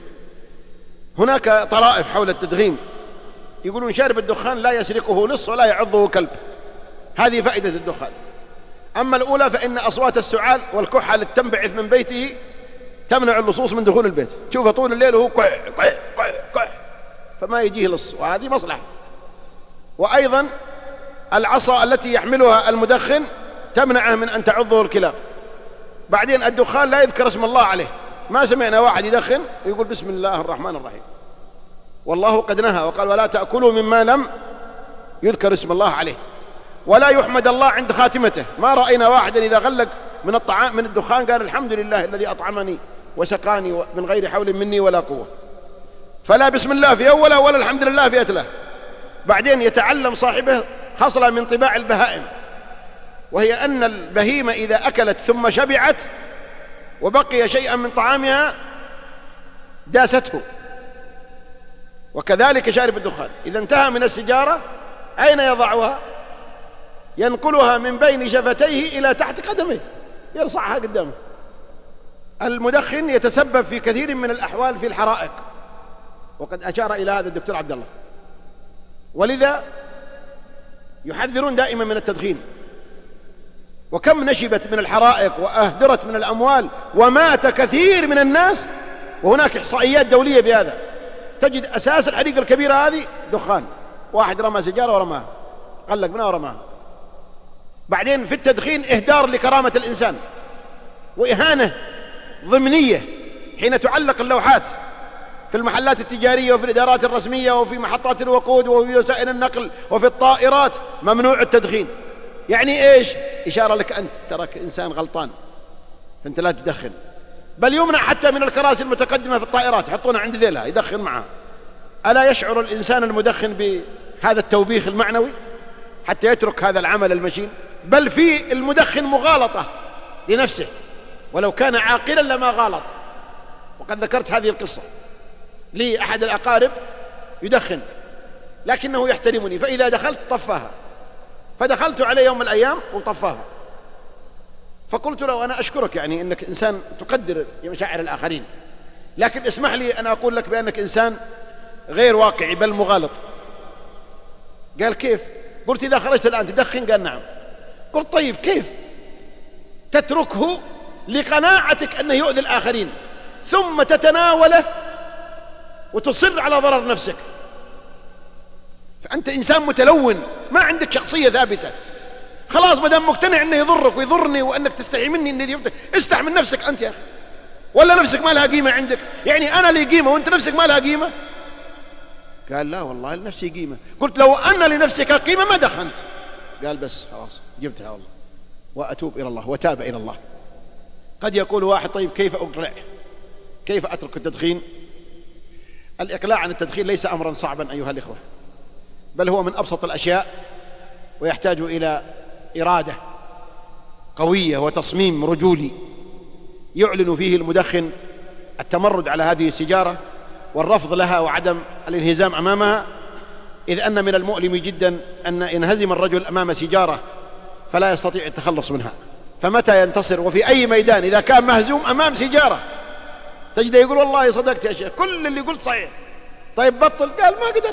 هناك طرائف حول التدخين، يقولون شارب الدخان لا يسرقه لص ولا يعضه كلب. هذه فائدة الدخان. أما الأولى فإن أصوات السعال والكحة التي تنبعث من بيته تمنع اللصوص من دخول البيت. تشوفه طول الليل وهو كح كح كح كح فما يجيه لص، وهذه مصلحة. وأيضا العصا التي يحملها المدخن تمنعه من أن تعضه الكلاب. بعدين الدخان لا يذكر اسم الله عليه، ما سمعنا واحد يدخن ويقول بسم الله الرحمن الرحيم، والله قد نهى وقال ولا تأكلوا مما لم يذكر اسم الله عليه. ولا يحمد الله عند خاتمته، ما رأينا واحدا إذا غلق من الطعام من الدخان قال الحمد لله الذي أطعمني وسقاني من غير حول مني ولا قوة. فلا بسم الله في أوله ولا الحمد لله في أتله. بعدين يتعلم صاحبه خصلة من طباع البهائم، وهي أن البهيمة إذا أكلت ثم شبعت وبقي شيئا من طعامها داسته، وكذلك شارب الدخان إذا انتهى من السجارة أين يضعها؟ ينقلها من بين شفتيه إلى تحت قدمه يرصعها قدامه. المدخن يتسبب في كثير من الأحوال في الحرائق، وقد أشار إلى هذا الدكتور عبد الله. ولذا يحذرون دائما من التدخين. وكم نشبت من الحرائق وأهدرت من الأموال ومات كثير من الناس، وهناك إحصائيات دولية بهذا. تجد أساس الحريقة الكبيرة هذه دخان، واحد رمى سيجارة ورماها، قلق منها ورماها. بعدين في التدخين إهدار لكرامة الإنسان وإهانة ضمنية، حين تعلق اللوحات في المحلات التجارية وفي الإدارات الرسمية وفي محطات الوقود وفي وسائل النقل وفي الطائرات ممنوع التدخين. يعني إيش؟ إشارة لك أنت ترك إنسان غلطان فأنت لا تدخن. بل يمنع حتى من الكراسي المتقدمة في الطائرات، يحطونها عند ذيلها يدخن معها. ألا يشعر الإنسان المدخن بهذا التوبيخ المعنوي حتى يترك هذا العمل المشين؟ بل في المدخن مغالطة لنفسه، ولو كان عاقلا لما غالط. وقد ذكرت هذه القصة لي أحد الأقارب يدخن لكنه يحترمني، فإذا دخلت طفاها، فدخلت عليه يوم من الأيام وطفاها، فقلت له أنا أشكرك يعني أنك إنسان تقدر مشاعر الآخرين، لكن اسمح لي أنا أقول لك بأنك إنسان غير واقعي بل مغالط. قال كيف؟ قلت إذا خرجت الآن تدخن؟ قال نعم. قلت طيب كيف تتركه لقناعتك أنه يؤذي الآخرين ثم تتناوله وتصر على ضرر نفسك؟ فأنت إنسان متلون، ما عندك شخصية ثابتة. خلاص ما دام مقتنع أنه يضرك ويضرني وأنك تستحي مني أني استح من نفسك أنت يا أخي، ولا نفسك ما لها قيمة عندك؟ يعني أنا لي قيمة وأنت نفسك ما لها قيمة؟ قال لا والله لنفسي قيمة. قلت لو أن لنفسك قيمة ما دخنت. قال بس خلاص جبتها والله وأتوب إلى الله، وتاب إلى الله. قد يقول واحد طيب كيف أقلع؟ كيف أترك التدخين؟ الإقلاع عن التدخين ليس أمرا صعبا أيها الإخوة، بل هو من أبسط الأشياء، ويحتاج إلى إرادة قوية وتصميم رجولي يعلن فيه المدخن التمرد على هذه السيجارة والرفض لها وعدم الانهزام أمامها، إذ أن من المؤلم جدا أن ينهزم الرجل أمام سيجارة فلا يستطيع التخلص منها، فمتى ينتصر؟ وفي أي ميدان إذا كان مهزوم أمام سيجارة تجده يقول والله صدقت يا شيخ، كل اللي قلت صحيح. طيب بطل، قال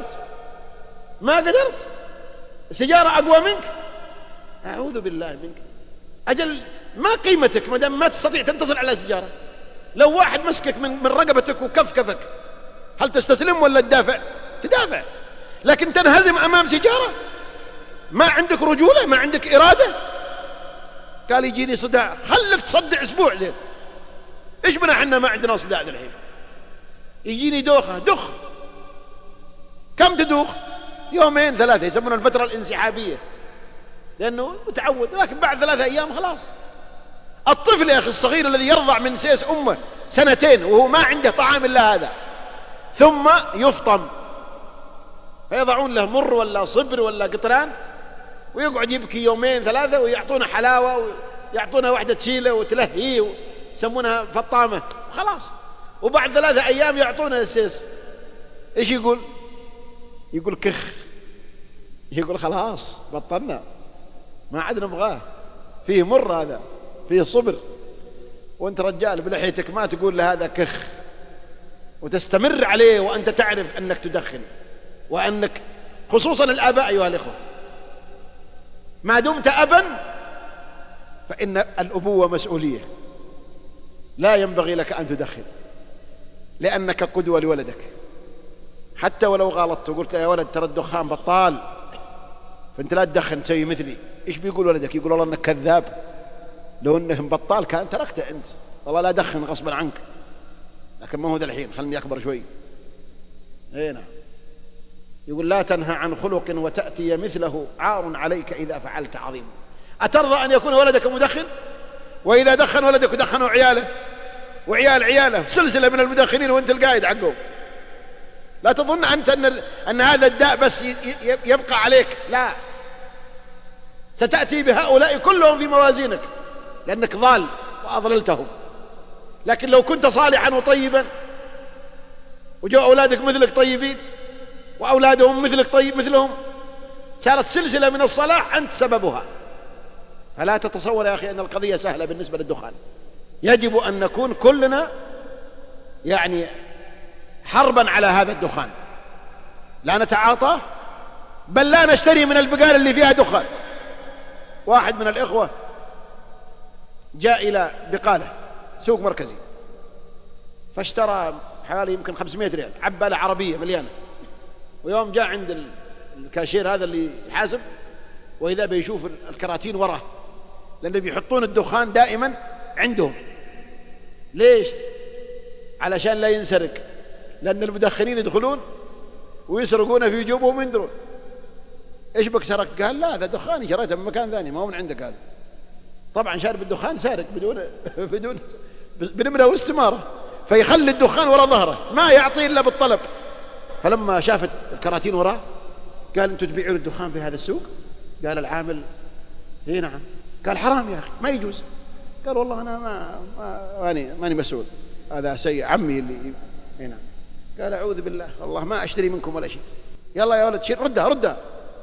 ما قدرت، السيجارة أقوى منك، أعوذ بالله منك. أجل ما قيمتك ما دام ما تستطيع تنتصر على السيجارة؟ لو واحد مسكك من رقبتك وكفكفك هل تستسلم ولا تدافع؟ تدافع. لكن تنهزم أمام سيجارة؟ ما عندك رجولة، ما عندك إرادة. قال يجيني صداع، خلك تصدع أسبوع زين. إيش بنا حنا ما عندنا صداع الحين؟ يجيني دوخة، دخ. كم تدوخ؟ يومين ثلاثة، يسمونها الفترة الانسحابية، لأنه متعود. لكن بعد 3 أيام خلاص. الطفل يا أخي الصغير الذي يرضع من سيس أمه 2 وهو ما عنده طعام إلا هذا، ثم يفطم فيضعون له مر ولا صبر ولا قطران ويقعد يبكي 2 3 ويعطونه حلاوة ويعطونه واحدة تشيله وتلهيه يسمونها فطامة خلاص. وبعد 3 أيام يعطونه السيس. إيش يقول؟ يقول كخ، يقول خلاص بطلنا، ما عاد نبغاه، فيه مر هذا، فيه صبر. وانت رجال بلحيتك ما تقول لهذا كخ وتستمر عليه وأنت تعرف أنك تدخن، وأنك خصوصا الآباء أيها الإخوة ما دمت أبا فإن الأبوة مسؤولية، لا ينبغي لك أن تدخن لأنك قدوة لولدك. حتى ولو غلطت وقلت يا ولد ترى الدخان بطال فأنت لا تدخن تسوي مثلي، إيش بيقول ولدك؟ يقول والله أنك كذاب، لو أنه بطال كان تركته أنت، والله لا دخن غصبا عنك. لكن ما هو ذا الحين، خلني أكبر شوي. هنا يقول لا تنهى عن خلق وتأتي مثله عار عليك إذا فعلت عظيم. أترضى أن يكون ولدك مدخن؟ وإذا دخن ولدك دخنوا عياله وعيال عياله، سلسلة من المدخنين وانت القائد حقهم. لا تظن أنت أن هذا الداء بس يبقى عليك، لا، ستأتي بهؤلاء كلهم في موازينك لأنك ضال وأضللتهم. لكن لو كنت صالحا وطيبا وجاء أولادك مثلك طيبين وأولادهم مثلك طيب مثلهم، صارت سلسلة من الصلاح أنت سببها. فلا تتصور يا أخي أن القضية سهلة بالنسبة للدخان. يجب أن نكون كلنا يعني حربا على هذا الدخان، لا نتعاطاه بل لا نشتري من البقالة اللي فيها دخان. واحد من الإخوة جاء إلى بقالة سوق مركزي فاشترى حوالي يمكن 500 ريال، عبالة عربية مليانة. ويوم جاء عند الكاشير هذا اللي يحاسب وإذا بيشوف الكراتين وراه، لأنه بيحطون الدخان دائما عندهم. ليش؟ علشان لا ينسرق، لأن المدخنين يدخلون ويسرقون في جيوبهم ويندرون. إيش بك سرقت؟ قال لا هذا دخاني شريته من مكان ثاني ما هو من عندك هذا. طبعا شارب الدخان سارق بدون بنمرة واستمارة، فيخلي الدخان وراء ظهره ما يعطي إلا بالطلب. فلما شافت الكراتين وراه قال أنتم تبيعون الدخان في هذا السوق؟ قال العامل اي نعم. قال حرام يا أخي ما يجوز. قال والله أنا ماني مسؤول، هذا سيء عمي اللي اي نعم. قال أعوذ بالله والله ما أشتري منكم ولا شيء. يلا يا ولد شيل، ردها.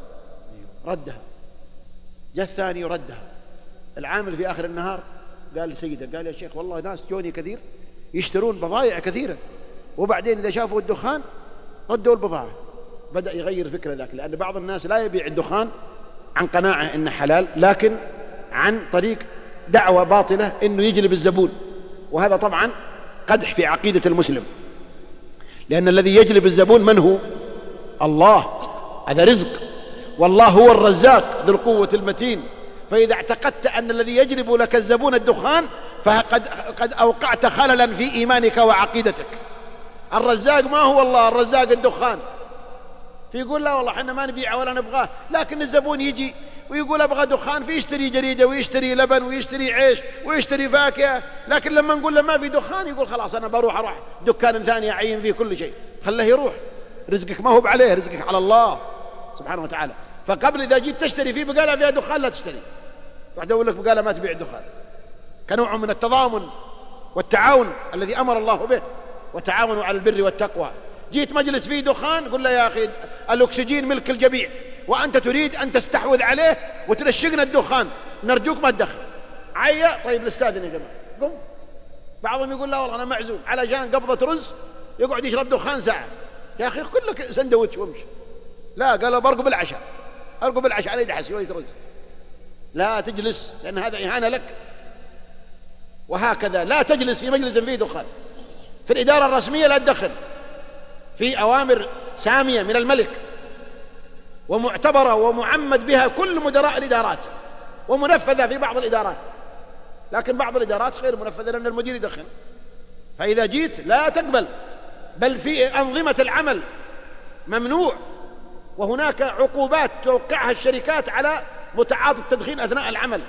جاء الثاني وردها. العامل في آخر النهار قال لسيده، قال يا شيخ والله ناس جوني كثير يشترون بضائع كثيرة، وبعدين إذا شافوا الدخان ردوا البضاعة. بدأ يغير فكرة ذاك، لأن بعض الناس لا يبيع الدخان عن قناعة إنه حلال، لكن عن طريق دعوة باطلة إنه يجلب الزبون، وهذا طبعا قدح في عقيدة المسلم، لأن الذي يجلب الزبون من هو؟ الله، هذا رزق، والله هو الرزاق ذو القوة المتين. فإذا اعتقدت أن الذي يجلب لك الزبون الدخان فقد أوقعت خللا في إيمانك وعقيدتك. الرزاق ما هو الله، الرزاق الدخان. فيقول لا والله احنا ما نبيعه ولا نبغاه، لكن الزبون يجي ويقول ابغى دخان، فيشتري جريدة ويشتري لبن ويشتري عيش ويشتري فاكهة. لكن لما نقول له ما في دخان يقول خلاص أنا بروح دكان ثاني أعين فيه كل شيء. خله يروح، رزقك ما هو بعليه، رزقك على الله سبحانه وتعالى. فقبل إذا جيت تشتري فيه بقالة فيها دخان لا تشتري، راح أقول لك بقالة ما تبيع الدخان، كنوع من التضامن والتعاون الذي أمر الله به، وتعاونوا على البر والتقوى. جيت مجلس فيه دخان قل له يا أخي الأكسجين ملك الجميع، وأنت تريد أن تستحوذ عليه وتنشقنا الدخان، نرجوك ما تدخل. عيا طيب الاستاذن يا جماعة قم. بعضهم يقول لا والله أنا معزوم علشان قبضة رز يقعد يشرب دخان ساعة. يا أخي كلك سندوتش وامشي. لا قال برقب العشاء، أرقب العشاء على يد حسي ويترز. لا تجلس لأن هذا إهانة لك. وهكذا لا تجلس في مجلس فيه دخان. في الإدارة الرسمية لا تدخن، في أوامر سامية من الملك ومعتبرة ومعمد بها كل مدراء الإدارات ومنفذة في بعض الإدارات، لكن بعض الإدارات غير منفذة لأن المدير يدخن. فإذا جيت لا تقبل، بل في أنظمة العمل ممنوع، وهناك عقوبات توقعها الشركات على متعاطي التدخين أثناء العمل،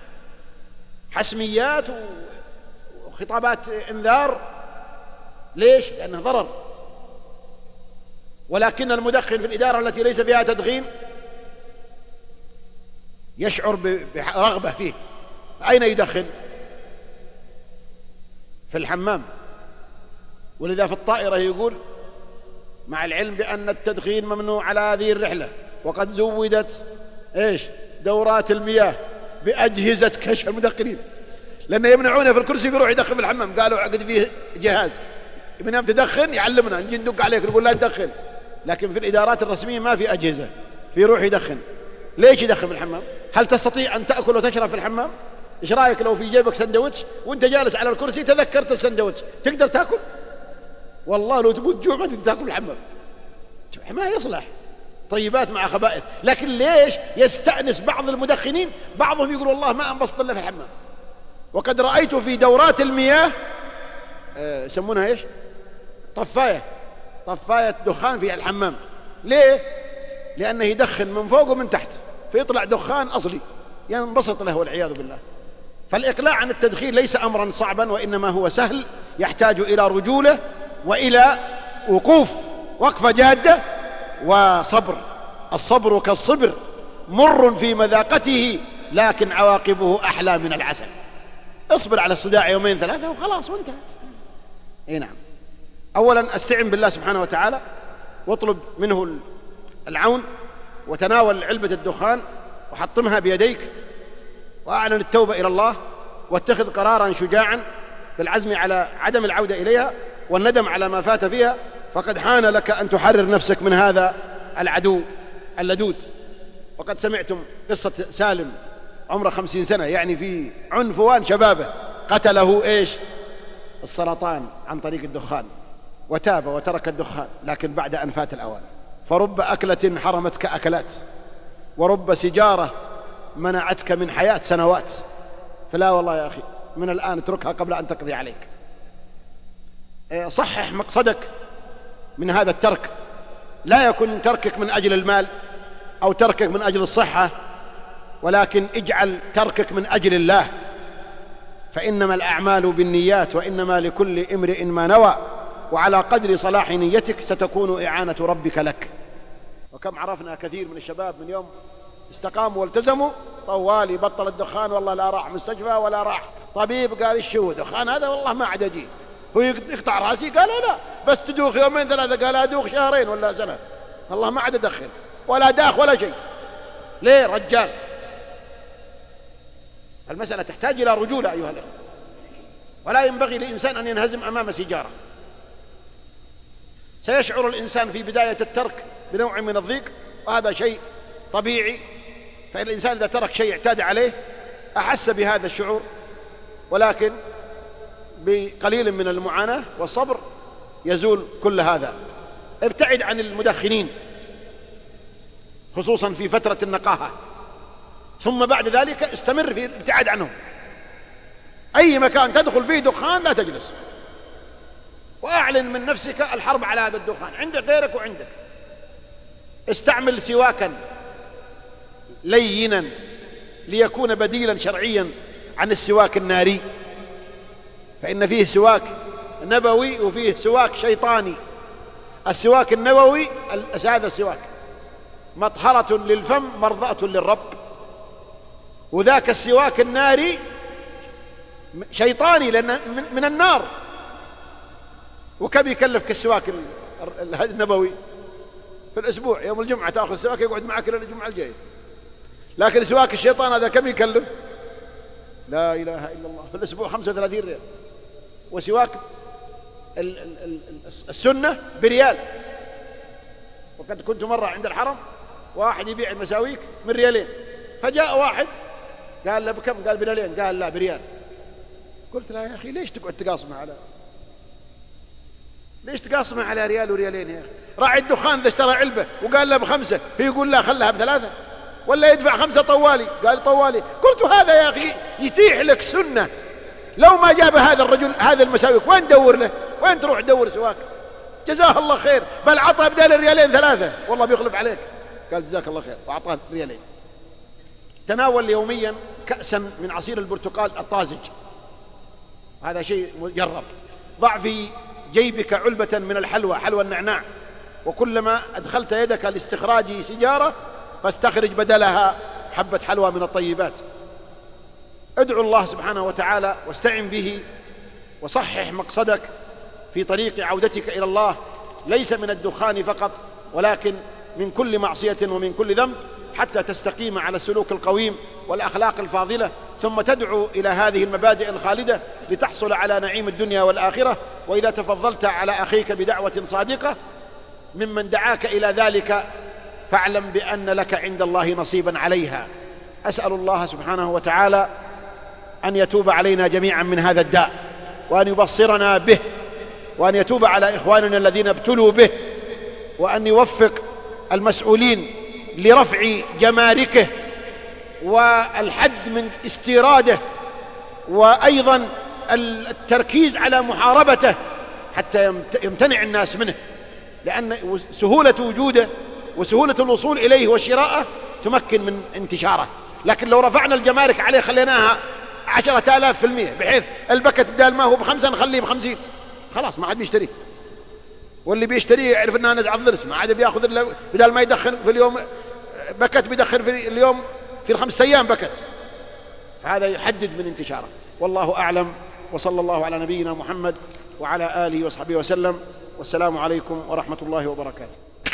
حسميات وخطابات إنذار. ليش؟ لأنه ضرر. ولكن المدخن في الإدارة التي ليس فيها تدخين يشعر برغبة فيه. أين يدخن؟ في الحمام. ولذا في الطائرة يقول مع العلم بأن التدخين ممنوع على هذه الرحلة، وقد زودت دورات المياه بأجهزة كشف المدخنين، لأن يمنعونه في الكرسي يروح يدخن في الحمام. قالوا عقد فيه جهاز من يوم تدخن يعلمنا، نجي ندق عليك نقول لا تدخن. لكن في الإدارات الرسمية ما في أجهزة، في روح يدخن. ليش يدخن في الحمام؟ هل تستطيع أن تأكل وتشرب في الحمام؟ إيش رأيك لو في جيبك سندوتش وانت جالس على الكرسي تذكرت السندوتش، تقدر تأكل؟ والله لو تموت جوع ما تقدر تأكل الحمام، ما يصلح. طيبات مع خبائث. لكن ليش يستأنس بعض المدخنين؟ بعضهم يقول والله ما انبسط الا في الحمام. وقد رأيت في دورات المياه يسمونها ايش؟ طفاية دخان في الحمام. ليه؟ لأنه يدخن من فوق ومن تحت فيطلع دخان أصلي ينبسط له والعياذ بالله. فالإقلاع عن التدخين ليس أمرا صعبا، وإنما هو سهل يحتاج إلى رجولة وإلى وقوف وقفة جادة وصبر. الصبر كالصبر مر في مذاقته لكن عواقبه أحلى من العسل. اصبر على الصداع يومين ثلاثة وخلاص وانتهت. اي نعم. أولا استعن بالله سبحانه وتعالى واطلب منه العون، وتناول علبة الدخان وحطمها بيديك وأعلن التوبة إلى الله، واتخذ قرارا شجاعا بالعزم على عدم العودة إليها والندم على ما فات فيها. فقد حان لك أن تحرر نفسك من هذا العدو اللدود. وقد سمعتم قصة سالم عمره 50 سنة، يعني في عنفوان شبابه، قتله السرطان عن طريق الدخان، وتاب وترك الدخان لكن بعد أن فات الأوان. فرب أكلة حرمتك أكلات، ورب سجارة منعتك من حياة سنوات. فلا والله يا أخي من الآن اتركها قبل أن تقضي عليك. صحح مقصدك من هذا الترك، لا يكن تركك من أجل المال أو تركك من أجل الصحة، ولكن اجعل تركك من أجل الله، فإنما الأعمال بالنيات وإنما لكل امرئ ما نوى، وعلى قدر صلاح نيتك ستكون إعانة ربك لك. وكم عرفنا كثير من الشباب من يوم استقاموا والتزموا طوالي بطل الدخان، والله لا راح مستشفى ولا راح طبيب قال الشو دخان هذا والله ما عاد أجي، هو يقطع راسي قال لا بس تدوخ يومين ثلاثة قال أدوخ شهرين ولا سنة، والله ما عاد أدخن ولا داخ ولا شيء. ليه رجال؟ المسألة تحتاج إلى رجولة أيها الأخوة، ولا ينبغي لإنسان أن ينهزم أمام سيجارة. سيشعر الإنسان في بداية الترك بنوع من الضيق، وهذا شيء طبيعي. فالإنسان إذا ترك شيء اعتاد عليه أحس بهذا الشعور، ولكن بقليل من المعاناة والصبر يزول كل هذا. ابتعد عن المدخنين خصوصا في فترة النقاهة، ثم بعد ذلك استمر في الابتعاد عنهم. أي مكان تدخل فيه دخان لا تجلس، وأعلن من نفسك الحرب على هذا الدخان عندك غيرك وعندك. استعمل سواكا لينا ليكون بديلا شرعيا عن السواك الناري، فإن فيه سواك نبوي وفيه سواك شيطاني. السواك النبوي هذا السواك مطهرة للفم مرضاة للرب، وذاك السواك الناري شيطاني لأنه من النار. وكم يكلفك السواك النبوي؟ في الأسبوع يوم الجمعة تأخذ سواك يقعد معك إلى الجمعة الجاية. لكن سواك الشيطان هذا كم يكلف؟ لا إله إلا الله، في الأسبوع 35 ريال. وسواك السنة بريال. وقد كنت مرة عند الحرم واحد يبيع المساويك من ريالين، فجاء واحد قال له بكم؟ قال بريالين. قال لا بريال. قلت له يا أخي ليش تقعد تقاصمه على ريال وريالين يا أخي؟ راعي الدخان إذا اشترى علبة وقال له ب5 فيقول لا خلها ب3، ولا يدفع 5 طوالي. قال طوالي. قلت هذا يا أخي يتيح لك سنة، لو ما جاب هذا الرجل هذا المساويك وين تدور له؟ وين تروح تدور سواك؟ جزاه الله خير، بل عطى بدال الريالين 3 والله بيخلف عليك. قال جزاك الله خير، وأعطاه ريالين. تناول يوميا كأسا من عصير البرتقال الطازج، هذا شيء مجرب. ضع في جيبك علبة من الحلوى، حلوى النعناع، وكلما أدخلت يدك لاستخراج سيجارة فاستخرج بدلها حبة حلوى من الطيبات. ادعو الله سبحانه وتعالى واستعن به، وصحح مقصدك في طريق عودتك إلى الله، ليس من الدخان فقط ولكن من كل معصية ومن كل ذنب، حتى تستقيم على السلوك القويم والأخلاق الفاضلة، ثم تدعو إلى هذه المبادئ الخالدة لتحصل على نعيم الدنيا والآخرة. وإذا تفضلت على أخيك بدعوة صادقة ممن دعاك إلى ذلك فاعلم بأن لك عند الله نصيبا عليها. أسأل الله سبحانه وتعالى أن يتوب علينا جميعا من هذا الداء، وأن يبصرنا به، وأن يتوب على إخواننا الذين ابتلوا به، وأن يوفق المسؤولين لرفع جماركه والحد من استيراده، وأيضا التركيز على محاربته حتى يمتنع الناس منه، لأن سهولة وجوده وسهولة الوصول إليه وشراءه تمكن من انتشاره. لكن لو رفعنا الجمارك عليه خليناها 10,000%، بحيث البكت بدال ما هو ب5 نخليه ب50، خلاص ما عاد بيشتريه، واللي بيشتريه يعرف انها نزعة ضرس، ما عاد بياخذ بدال ما يدخن في اليوم بكت بيدخن في اليوم في 5 أيام بكت. هذا يحدد من انتشاره. والله أعلم، وصلى الله على نبينا محمد وعلى آله وصحبه وسلم، والسلام عليكم ورحمة الله وبركاته.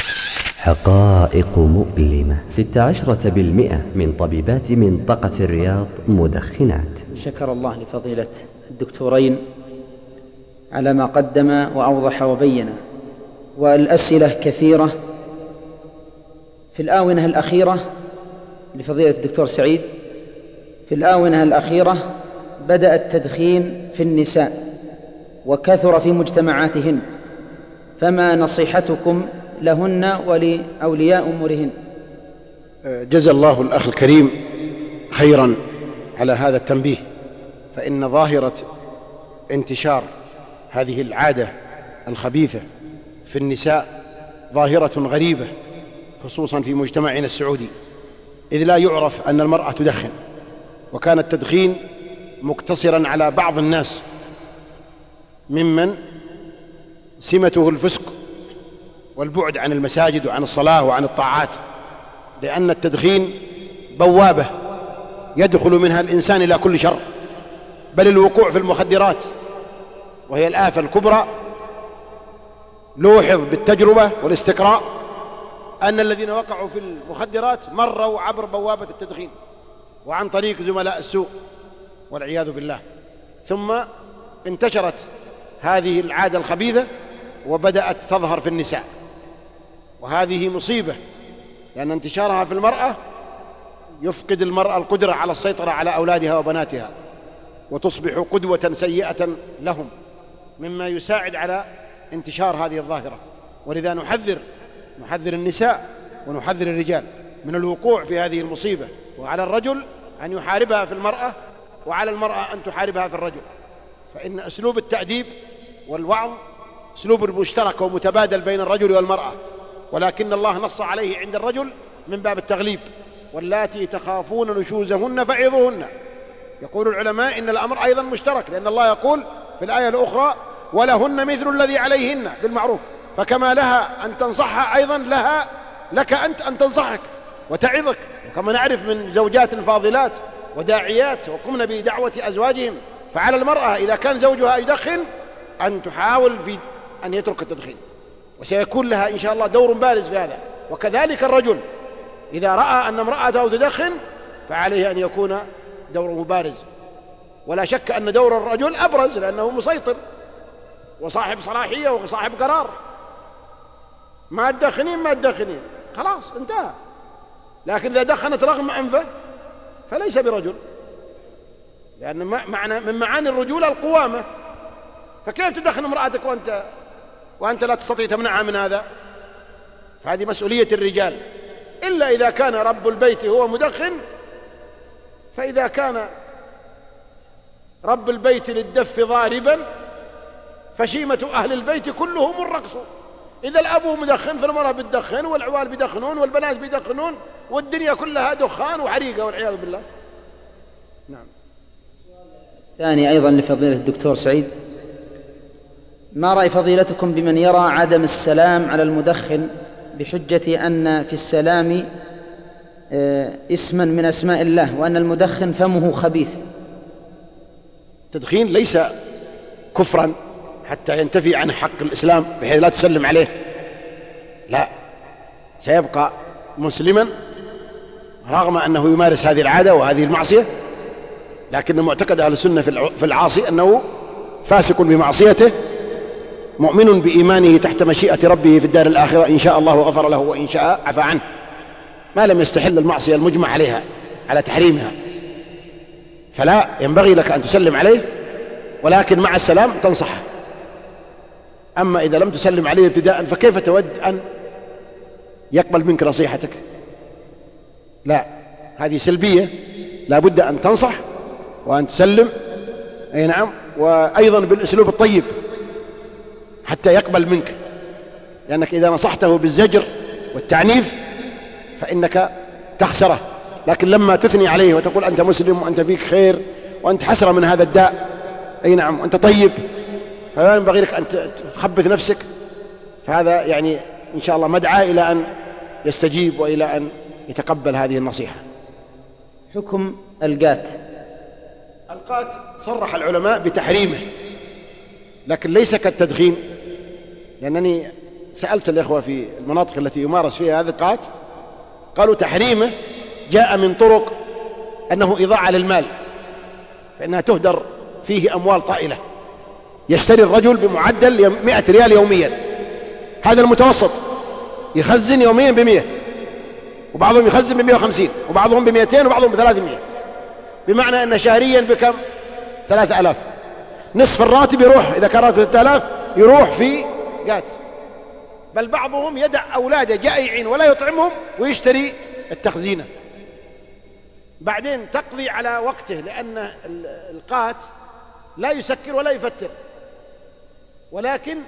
حقائق مؤلمة. 16% من طبيبات منطقة الرياض مدخنات. شكر الله لفضيلة الدكتورين على ما قدم وأوضح وبين، والأسئلة كثيرة. في الآونة الأخيرة لفضيلة الدكتور سعيد، في الآونة الأخيرة بدأ التدخين في النساء وكثر في مجتمعاتهن، فما نصيحتكم لهن ولأولياء أمورهن؟ جزا الله الأخ الكريم خيرا على هذا التنبيه، فإن ظاهرة انتشار هذه العادة الخبيثة في النساء ظاهرة غريبة، خصوصا في مجتمعنا السعودي، إذ لا يعرف أن المرأة تدخن، وكان التدخين مقتصرا على بعض الناس ممن سمته الفسق والبعد عن المساجد وعن الصلاة وعن الطاعات، لأن التدخين بوابة يدخل منها الإنسان إلى كل شر، بل الوقوع في المخدرات وهي الآفة الكبرى. لوحظ بالتجربة والاستقراء أن الذين وقعوا في المخدرات مروا عبر بوابة التدخين وعن طريق زملاء السوء والعياذ بالله، ثم انتشرت هذه العادة الخبيثة وبدأت تظهر في النساء، وهذه مصيبة، لأن انتشارها في المرأة يفقد المرأة القدرة على السيطرة على أولادها وبناتها، وتصبح قدوة سيئة لهم، مما يساعد على انتشار هذه الظاهرة. ولذا نحذر النساء ونحذر الرجال من الوقوع في هذه المصيبة، وعلى الرجل أن يحاربها في المرأة، وعلى المرأة أن تحاربها في الرجل، فإن أسلوب التأديب والوعظ أسلوب مشترك ومتبادل بين الرجل والمرأة، ولكن الله نص عليه عند الرجل من باب التغليب: واللاتي تخافون نشوزهن فعظوهن. يقول العلماء إن الأمر أيضا مشترك، لأن الله يقول في الآية الأخرى: ولهن مثل الذي عليهن بالمعروف. فكما لها أن تنصحها أيضا لك أنت أن تنصحك وتعظك. وكما نعرف من زوجات الفاضلات وداعيات وقمن بدعوة أزواجهم، فعلى المرأة إذا كان زوجها يدخن أن تحاول في أن يترك التدخين، وسيكون لها إن شاء الله دور بارز في هذا. وكذلك الرجل إذا رأى أن امرأته تدخن فعليه أن يكون دوره بارز، ولا شك أن دور الرجل أبرز لأنه مسيطر وصاحب صلاحية وصاحب قرار. ما تدخنين خلاص انتهى. لكن إذا دخنت رغم أنفه فليس برجل، لأن من معاني الرجولة القوامة. فكيف تدخن امرأتك وأنت لا تستطيع تمنعها من هذا؟ فهذه مسؤولية الرجال، إلا إذا كان رب البيت هو مدخن. فإذا كان رب البيت للدف ضاربا فشيمة أهل البيت كلهم الرقص. إذا الأب مدخن فالمرأة بتدخن والعوال بيدخنون والبنات بيدخنون والدنيا كلها دخان وحريقة والعياذ بالله. نعم. ثاني أيضا لفضيلة الدكتور سعيد، ما رأي فضيلتكم بمن يرى عدم السلام على المدخن بحجة أن في السلام اسما من أسماء الله وأن المدخن فمه خبيث؟ التدخين ليس كفرا حتى ينتفي عن حق الإسلام بحيث لا تسلم عليه، لا، سيبقى مسلما رغم أنه يمارس هذه العادة وهذه المعصية. لكن معتقد أهل السنة في العاصي أنه فاسق بمعصيته مؤمن بإيمانه تحت مشيئة ربه في الدار الآخرة، إن شاء الله غفر له وإن شاء عفى عنه، ما لم يستحل المعصية المجمع عليها على تحريمها. فلا ينبغي لك أن تسلم عليه، ولكن مع السلام تنصحه. أما إذا لم تسلم عليه ابتداء فكيف تود أن يقبل منك نصيحتك؟ لا، هذه سلبية، لا بد أن تنصح وأن تسلم، أي نعم، وأيضا بالأسلوب الطيب حتى يقبل منك، لأنك إذا نصحته بالزجر والتعنيف فإنك تخسره. لكن لما تثني عليه وتقول أنت مسلم وأنت فيك خير وأنت حسرة من هذا الداء، أي نعم، وأنت طيب، فلا ينبغي لك أن تخبث نفسك. فهذا يعني إن شاء الله مدعى إلى أن يستجيب وإلى أن يتقبل هذه النصيحة. حكم القات صرح العلماء بتحريمه، لكن ليس كالتدخين، لأنني سألت الإخوة في المناطق التي يمارس فيها هذا القات، قالوا تحريمه جاء من طرق أنه إضاعة للمال، فإنها تهدر فيه أموال طائلة. يشتري الرجل بمعدل 100 ريال يوميا، هذا المتوسط، يخزن يوميا ب100، وبعضهم يخزن ب150، وبعضهم ب200، وبعضهم ب300، بمعنى أن شهريا بكم؟ 3000. نصف الراتب يروح، إذا كان راتب 3000 يروح في قات. بل بعضهم يدع أولاده جائعين ولا يطعمهم ويشتري التخزينة، بعدين تقضي على وقته، لأن القات لا يسكر ولا يفتر، ولكن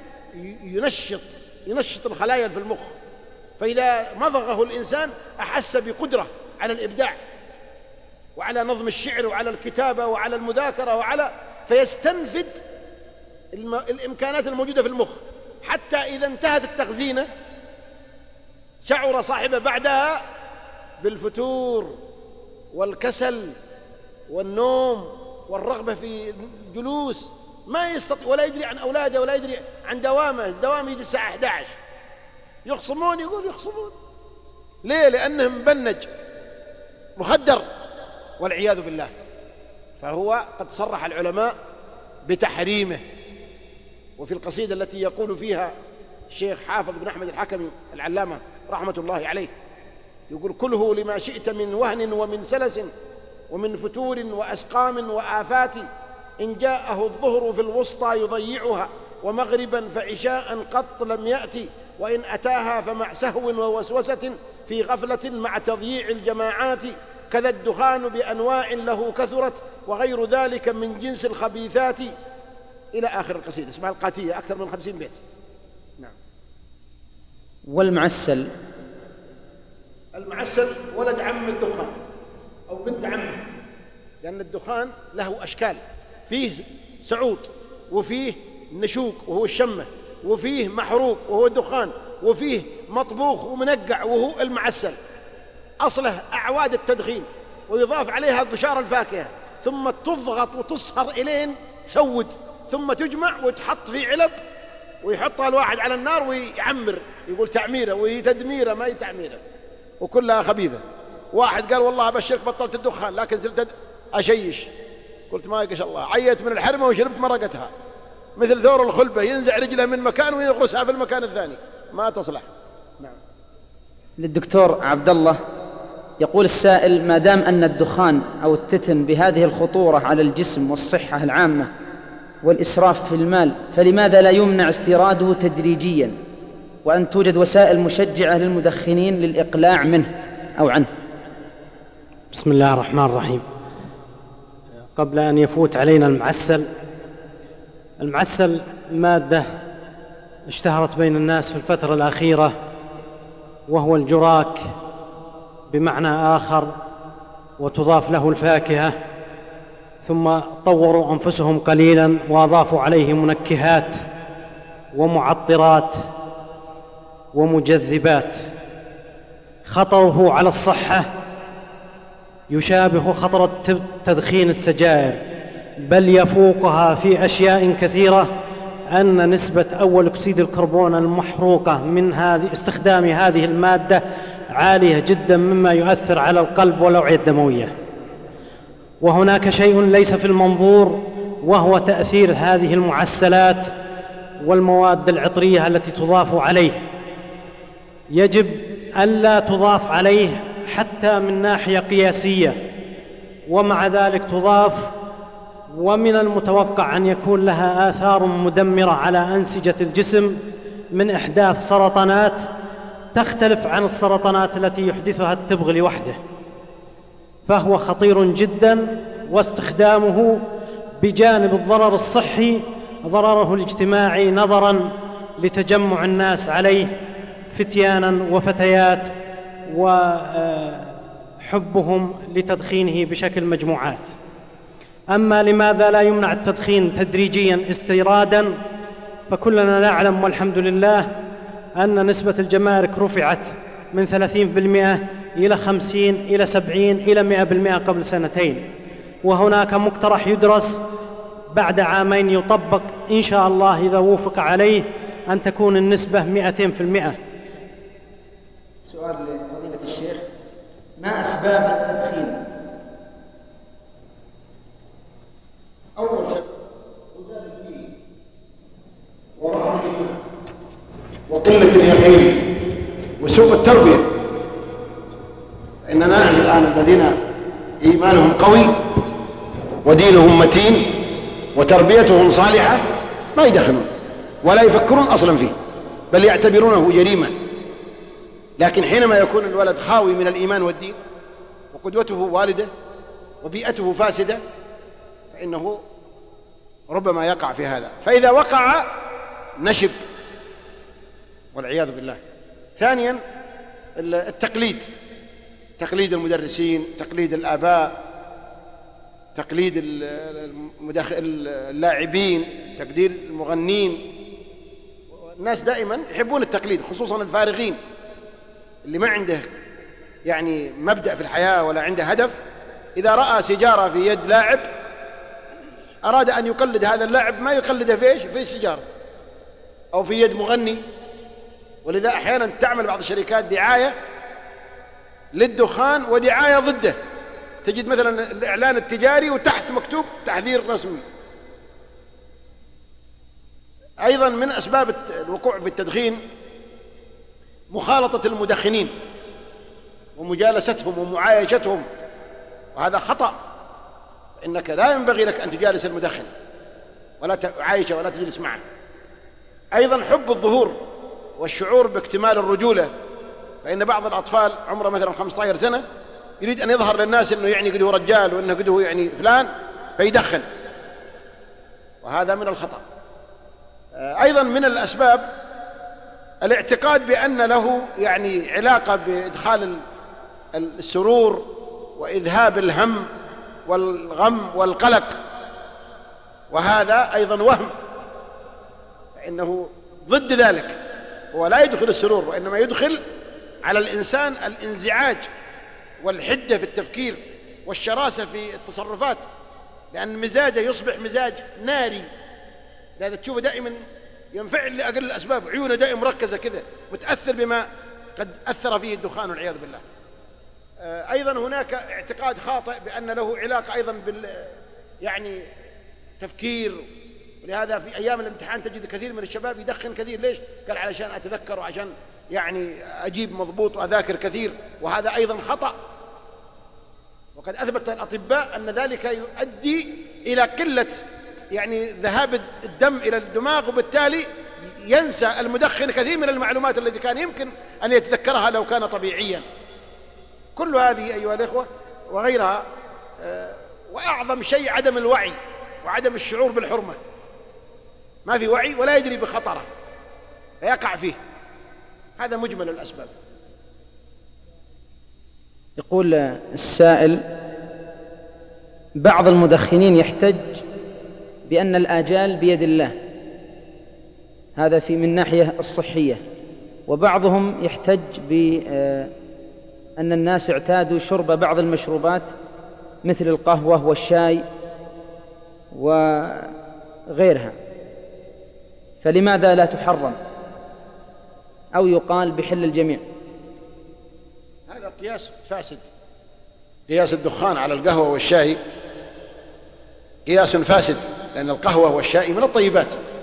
ينشط الخلايا في المخ، فإذا مضغه الإنسان أحس بقدرة على الإبداع وعلى نظم الشعر وعلى الكتابة وعلى المذاكرة فيستنفد الإمكانات الموجودة في المخ، حتى إذا انتهت التخزينة شعر صاحبه بعدها بالفتور والكسل والنوم والرغبة في الجلوس، ما يستطيع ولا يدري عن أولاده ولا يدري عن دوامه. الدوام يجي الساعة 11، يخصمون، يقول يخصمون ليه؟ لأنه مبنج مخدر والعياذ بالله. فهو قد صرح العلماء بتحريمه. وفي القصيدة التي يقول فيها الشيخ حافظ بن أحمد الحكمي العلامة رحمة الله عليه، يقول كله لما شئت من وهن ومن سلس ومن فتور وأسقام وآفات، إن جاءه الظهر في الوسطى يضيعها ومغربا فعشاء قط لم يأتي، وإن أتاها فمع سهو ووسوسة في غفلة مع تضييع الجماعات، كذا الدخان بأنواع له كثرت وغير ذلك من جنس الخبيثات، إلى آخر القصيدة. اسمها القاتية، أكثر من 50 بيت. نعم. والمعسل ولد عم الدخان أو بنت عمه، لأن الدخان له أشكال، فيه سعود، وفيه نشوك وهو الشمة، وفيه محروق وهو الدخان، وفيه مطبوخ ومنقع وهو المعسل. أصله أعواد التدخين، ويضاف عليها قشار الفاكهة، ثم تضغط وتصهر إلين سود، ثم تجمع وتحط في علب ويحطها الواحد على النار ويعمر، يقول تعميره، وهي تدميره ما هي تعميره، وكلها خبيثة. واحد قال والله أبشرك بطلت الدخان لكن زلت أشيش. قلت ما يقش الله، عيت من الحرمة وشربت مرقتها مثل ثور الخلبة، ينزع رجله من مكان ويغرسها في المكان الثاني، ما تصلح. نعم. للدكتور عبد الله، يقول السائل: ما دام أن الدخان أو التتن بهذه الخطورة على الجسم والصحة العامة والإسراف في المال، فلماذا لا يمنع استيراده تدريجيا، وأن توجد وسائل مشجعة للمدخنين للإقلاع منه أو عنه؟ بسم الله الرحمن الرحيم. قبل أن يفوت علينا المعسل مادة اشتهرت بين الناس في الفترة الأخيرة، وهو الجراك بمعنى آخر، وتضاف له الفاكهة، ثم طوروا أنفسهم قليلا وأضافوا عليه منكهات ومعطرات ومجذبات. خطره على الصحة يشابه خطر تدخين السجائر، بل يفوقها في أشياء كثيرة، أن نسبة أول أكسيد الكربون المحروقة من استخدام هذه المادة عالية جدا، مما يؤثر على القلب والأوعية الدموية. وهناك شيء ليس في المنظور، وهو تأثير هذه المعسلات والمواد العطرية التي تضاف عليه. يجب ألا تضاف عليه حتى من ناحية قياسية، ومع ذلك تضاف، ومن المتوقع أن يكون لها آثار مدمرة على أنسجة الجسم من إحداث سرطانات تختلف عن السرطانات التي يحدثها التبغ لوحده. فهو خطير جدا، واستخدامه بجانب الضرر الصحي ضرره الاجتماعي، نظرا لتجمع الناس عليه فتيانا وفتيات وحبهم لتدخينه بشكل مجموعات. أما لماذا لا يمنع التدخين تدريجيا استيرادا، فكلنا نعلم والحمد لله أن نسبة الجمارك رفعت من 30% إلى 50 إلى 70 إلى 100% قبل سنتين، وهناك مقترح يدرس بعد عامين يطبق إن شاء الله إذا وفق عليه أن تكون النسبة 200%. سؤال لفضيلة الشيخ: ما أسباب التدخين؟ أول سبب وضعف الإيمان وقلة اليقين وسوء التربية. إننا نعرف الآن الذين إيمانهم قوي ودينهم متين وتربيتهم صالحة ما يدخنون ولا يفكرون أصلا فيه، بل يعتبرونه جريمة. لكن حينما يكون الولد خاوي من الإيمان والدين وقدوته والده وبيئته فاسدة، فإنه ربما يقع في هذا. فإذا وقع نشب والعياذ بالله. ثانيا التقليد، تقليد المدرسين، تقليد الآباء، تقليد اللاعبين، تقليد المغنين. الناس دائما يحبون التقليد، خصوصا الفارغين اللي ما عنده يعني مبدأ في الحياة ولا عنده هدف. إذا رأى سيجارة في يد لاعب أراد أن يقلد هذا اللاعب، ما يقلده في إيش؟ في السيجارة أو في يد مغني. ولذا أحيانا تعمل بعض الشركات دعاية للدخان ودعاية ضده. تجد مثلا الإعلان التجاري وتحت مكتوب تحذير رسمي. أيضا من أسباب الوقوع في التدخين مخالطة المدخنين ومجالستهم ومعايشتهم، وهذا خطأ. إنك لا ينبغي لك أن تجالس المدخن ولا تعايشه ولا تجلس معه. أيضا حب الظهور والشعور باكتمال الرجولة، فإن بعض الأطفال عمره مثلا 15 سنة يريد أن يظهر للناس أنه يعني قد هو رجال وأنه قد هو يعني فلان، فيدخن، وهذا من الخطأ. أيضا من الأسباب الاعتقاد بأن له يعني علاقة بإدخال السرور وإذهاب الهم والغم والقلق، وهذا أيضا وهم، فإنه ضد ذلك. هو لا يدخل السرور، وإنما يدخل على الإنسان الانزعاج والحدة في التفكير والشراسة في التصرفات، لأن مزاجه يصبح مزاج ناري. لذا تشوفه دائما ينفعل لأقل الأسباب، عيونه دائما مركزة كذا، متأثر بما قد أثر فيه الدخان والعياذ بالله. أيضا هناك اعتقاد خاطئ بأن له علاقة أيضا يعني تفكير، ولهذا في أيام الامتحان تجد كثير من الشباب يدخن كثير. ليش؟ قال علشان أتذكر وعشان يعني أجيب مضبوط وأذاكر كثير، وهذا أيضا خطأ. وقد أثبت الأطباء أن ذلك يؤدي إلى قلة يعني ذهاب الدم إلى الدماغ، وبالتالي ينسى المدخن كثير من المعلومات التي كان يمكن أن يتذكرها لو كان طبيعيا. كل هذه أيها الإخوة وغيرها. وأعظم شيء عدم الوعي وعدم الشعور بالحرمة. ما في وعي ولا يدري بخطره فيقع فيه. هذا مجمل الأسباب. يقول السائل: بعض المدخنين يحتج بأن الآجال بيد الله، هذا في من ناحية الصحية، وبعضهم يحتج بأن الناس اعتادوا شرب بعض المشروبات مثل القهوة والشاي وغيرها، فلماذا لا تحرم أو يقال بحل الجميع؟ هذا قياس فاسد. قياس الدخان على القهوة والشاي قياس فاسد، لأن القهوة والشاي من الطيبات،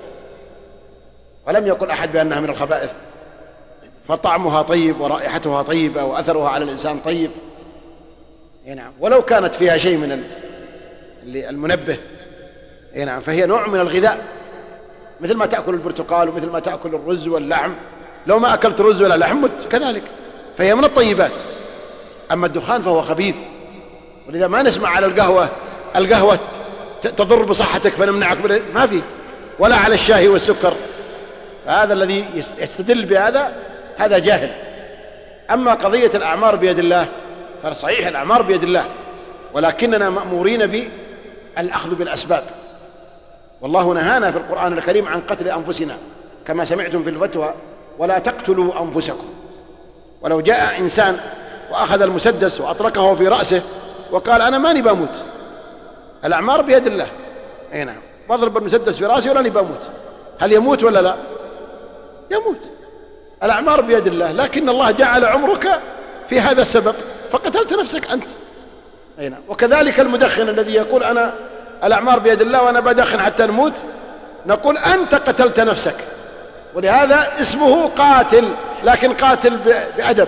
ولم يقل أحد بأنها من الخبائث، فطعمها طيب ورائحتها طيبة وأثرها على الإنسان طيب. نعم. ولو كانت فيها شيء من المنبه، نعم، فهي نوع من الغذاء، مثل ما تأكل البرتقال ومثل ما تأكل الرز واللحم. لو ما أكلت رز ولا لحم مت كذلك، فهي من الطيبات. أما الدخان فهو خبيث، ولذا ما نسمع على القهوة تضر بصحتك فنمنعك ما في، ولا على الشاي والسكر. فهذا الذي يستدل بهذا هذا جاهل. أما قضية الأعمار بيد الله فصحيح الأعمار بيد الله، ولكننا مأمورين بالأخذ بالأسباب. والله نهانا في القرآن الكريم عن قتل أنفسنا كما سمعتم في الفتوى: ولا تقتلوا أنفسكم. ولو جاء إنسان وأخذ المسدس وأطرقه في رأسه وقال أنا ماني بموت، الأعمار بيد الله. نعم، واضرب المسدس في رأسي ولاني بموت، هل يموت ولا لا؟ يموت. الأعمار بيد الله، لكن الله جعل عمرك في هذا السبب فقتلت نفسك أنت. نعم. وكذلك المدخن الذي يقول أنا الأعمار بيد الله وأنا بدخن حتى نموت، نقول أنت قتلت نفسك، ولهذا اسمه قاتل، لكن قاتل بأدب.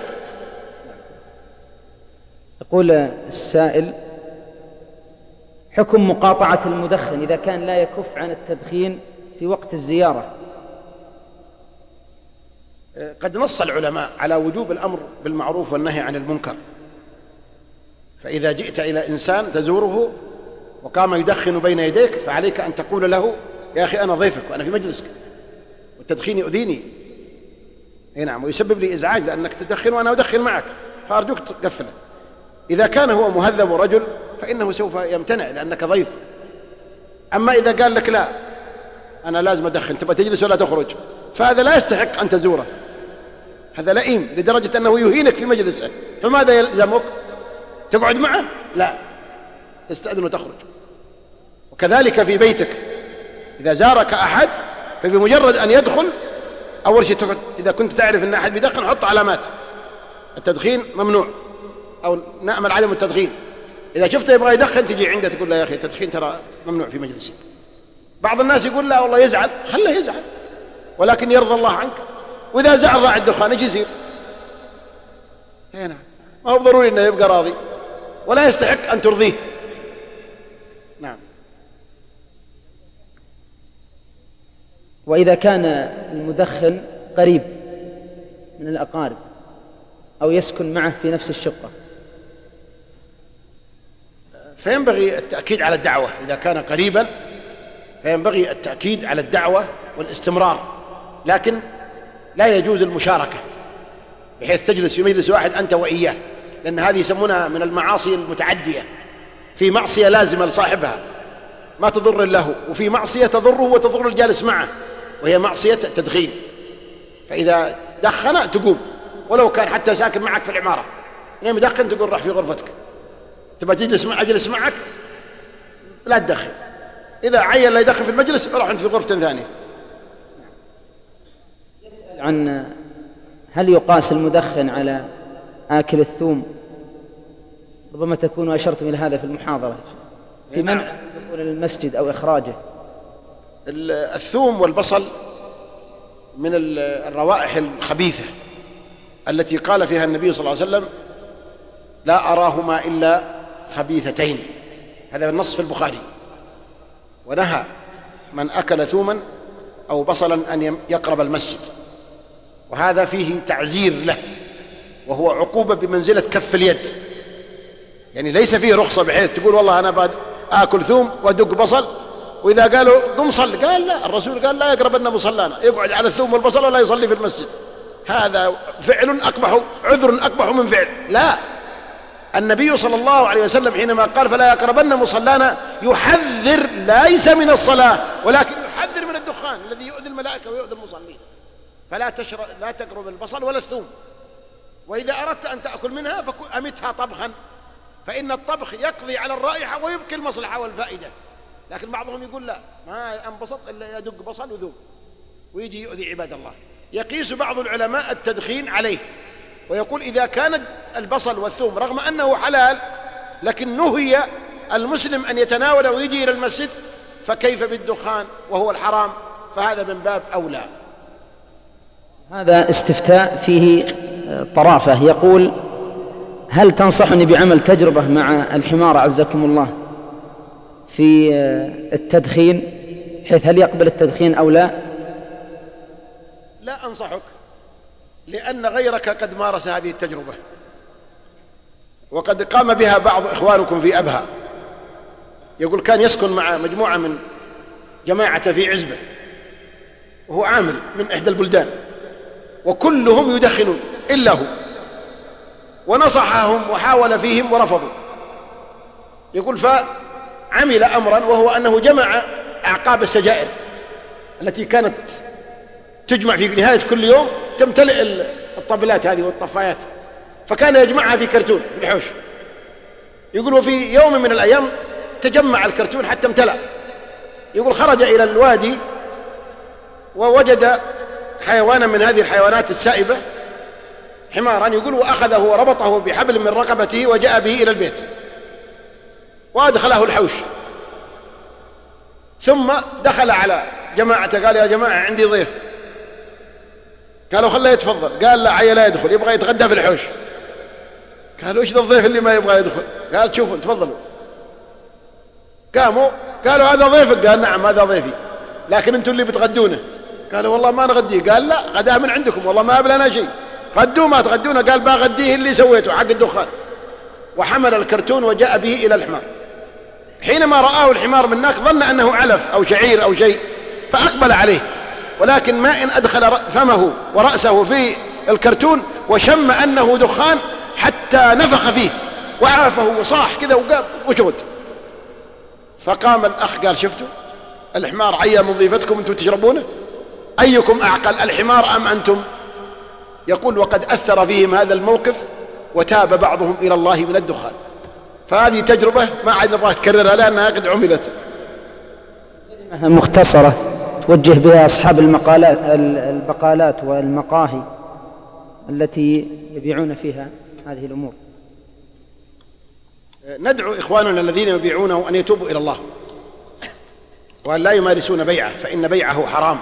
يقول السائل: حكم مقاطعة المدخن إذا كان لا يكف عن التدخين في وقت الزيارة؟ قد نص العلماء على وجوب الأمر بالمعروف والنهي عن المنكر. فإذا جئت إلى إنسان تزوره وقام يدخن بين يديك فعليك أن تقول له: يا أخي أنا ضيفك وأنا في مجلسك والتدخين يؤذيني، نعم، ويسبب لي إزعاج لأنك تدخن وأنا أدخن معك، فأرجوك تقفله. إذا كان هو مهذب رجل فإنه سوف يمتنع لأنك ضيف. أما إذا قال لك لا أنا لازم أدخن، تبقى تجلس ولا تخرج، فهذا لا يستحق أن تزوره، هذا لئيم لدرجة أنه يهينك في مجلسه. فماذا يلزمك؟ تقعد معه؟ لا، تستأذن وتخرج. وكذلك في بيتك إذا زارك أحد فبمجرد أن يدخل أول شيء إذا كنت تعرف أن أحد بيدخن حط علامات: التدخين ممنوع، أو نأمل عدم التدخين. إذا شفته يبغى يدخن تجي عنده تقول له: يا أخي التدخين ترى ممنوع في مجلسي. بعض الناس يقول لا والله يزعل، خله يزعل، ولكن يرضى الله عنك. وإذا زعل راعي الدخان يجي يصير، هنا ما هو ضروري أنه يبقى راضي ولا يستحق أن ترضيه. نعم. وإذا كان المدخن قريب من الأقارب أو يسكن معه في نفس الشقة فينبغي التأكيد على الدعوة. إذا كان قريبا فينبغي التأكيد على الدعوة والاستمرار، لكن لا يجوز المشاركة بحيث تجلس في مجلس واحد أنت وإياه، لأن هذه يسمونها من المعاصي المتعدية. في معصية لازمة لصاحبها ما تضر له، وفي معصية تضره وتضر الجالس معه وهي معصية التدخين. فإذا دخن تقوم، ولو كان حتى ساكن معك في العمارة، يعني مدخن تقول راح في غرفتك، تبغى تجلس أجلس معك لا تدخن. إذا عين لا يدخن في المجلس روح أنت في غرفة ثانية. عن هل يقاس المدخن على آكل الثوم؟ ربما تكون أشرتم إلى هذا في المحاضرة في منع دخول المسجد أو إخراجه. الثوم والبصل من الروائح الخبيثة التي قال فيها النبي صلى الله عليه وسلم لا أراهما إلا خبيثتين، هذا النص في البخاري، ونهى من أكل ثوما أو بصلا أن يقرب المسجد، وهذا فيه تعزير له، وهو عقوبة بمنزلة كف اليد، يعني ليس فيه رخصة بحيث تقول والله أنا آكل ثوم وأدق بصل وإذا قالوا قم صل، قال لا، الرسول قال لا يقربن مصلانا، يقعد على الثوم والبصل ولا يصلي في المسجد، هذا فعل أقبح، عذر أقبح من فعل. لا، النبي صلى الله عليه وسلم حينما قال فلا يقربن مصلانا يحذر ليس من الصلاة ولكن يحذر من الدخان الذي يؤذي الملائكة ويؤذي المصلين، فلا لا تقرب البصل ولا الثوم، وإذا أردت أن تأكل منها فأمتها طبخا، فإن الطبخ يقضي على الرائحة ويبقي المصلحة والفائدة. لكن بعضهم يقول لا، ما أنبسط إلا يدق بصل وذوب ويجي يؤذي عباد الله. يقيس بعض العلماء التدخين عليه ويقول إذا كان البصل والثوم رغم أنه حلال لكن نهي المسلم أن يتناول ويجي إلى المسجد، فكيف بالدخان وهو الحرام؟ فهذا من باب أولى. هذا استفتاء فيه طرافة، يقول هل تنصحني بعمل تجربة مع الحمار عزكم الله في التدخين، حيث هل يقبل التدخين أو لا؟ لا أنصحك، لأن غيرك قد مارس هذه التجربة، وقد قام بها بعض إخوانكم في أبها. يقول كان يسكن مع مجموعة من جماعة في عزبة، وهو عامل من إحدى البلدان، وكلهم يدخنون إلا هو، ونصحهم وحاول فيهم ورفضوا. يقول فعمل أمرا، وهو أنه جمع أعقاب السجائر التي كانت تجمع في نهاية كل يوم، تمتلئ الطبلات هذه والطفايات، فكان يجمعها في كرتون في الحوش. يقول وفي يوم من الأيام تجمع الكرتون حتى امتلأ. يقول خرج إلى الوادي ووجد حيوانا من هذه الحيوانات السائبة، حمارا، يقول وأخذه وربطه بحبل من رقبته وجاء به إلى البيت وأدخله الحوش، ثم دخل على جماعة قال يا جماعة عندي ضيف. قالوا خليه يتفضل. قال لا، عيا لا يدخل، يبغى يتغدى في الحوش. قالوا ايش ذا الضيف اللي ما يبغى يدخل؟ قال شوفوا تفضلوا. قاموا قالوا هذا ضيفك؟ قال نعم هذا ضيفي، لكن انتم اللي بتغدونه. قالوا والله ما نغديه. قال لا، غدا من عندكم، والله ما أبلنا شيء، غدوه ما تغدونه. قال بغديه اللي سويته حق الدخان. وحمل الكرتون وجاء به إلى الحمار. حينما رآه الحمار من هناك ظن أنه علف أو شعير أو شيء، فأقبل عليه، ولكن ما إن أدخل فمه ورأسه في الكرتون وشم أنه دخان حتى نفخ فيه وعافه وصاح كذا وقام وشرد. فقام الأخ قال شفتوا الحمار عيا من ضيفتكم أنتم تشربونه، أيكم أعقل الحمار أم أنتم؟ يقول وقد أثر فيهم هذا الموقف وتاب بعضهم إلى الله من الدخان. فهذه تجربة ما عاد نبغى تكررها لأنها قد عملت. مختصرة توجه بها أصحاب البقالات والمقاهي التي يبيعون فيها هذه الأمور. ندعو إخواننا الذين يبيعونه أن يتوبوا إلى الله وأن لا يمارسون بيعه، فإن بيعه حرام،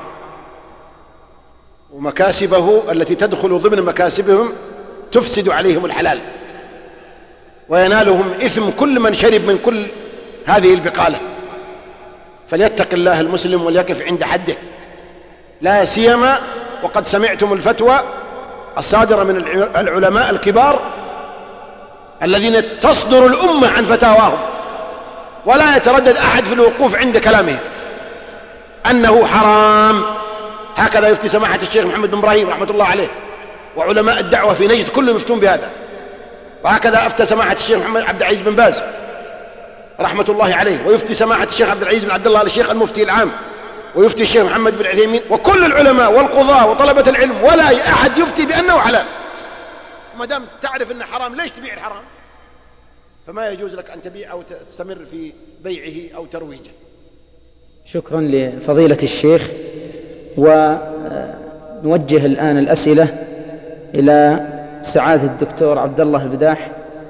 ومكاسبه التي تدخل ضمن مكاسبهم تفسد عليهم الحلال، وينالهم إثم كل من شرب من كل هذه البقالة. فليتق الله المسلم وليقف عند حده، لا سيما وقد سمعتم الفتوى الصادرة من العلماء الكبار الذين تصدر الأمة عن فتاواهم، ولا يتردد أحد في الوقوف عند كلامهم أنه حرام. هكذا يفتي سماحة الشيخ محمد بن إبراهيم رحمة الله عليه، وعلماء الدعوة في نجد كلهم يفتون بهذا. وهكذا أفتى سماحة الشيخ محمد عبد العزيز بن باز رحمة الله عليه، ويفتي سماحة الشيخ عبد العزيز بن عبد الله الشيخ المفتي العام، ويفتي الشيخ محمد بن عثيمين، وكل العلماء والقضاة وطلبة العلم، ولا أحد يفتي بأنه حلال. ما دام تعرف أنه حرام ليش تبيع الحرام؟ فما يجوز لك أن تبيع أو تستمر في بيعه أو ترويجه. شكرا لفضيلة الشيخ. نوجه الآن الأسئلة إلى سعادة الدكتور عبد الله البداح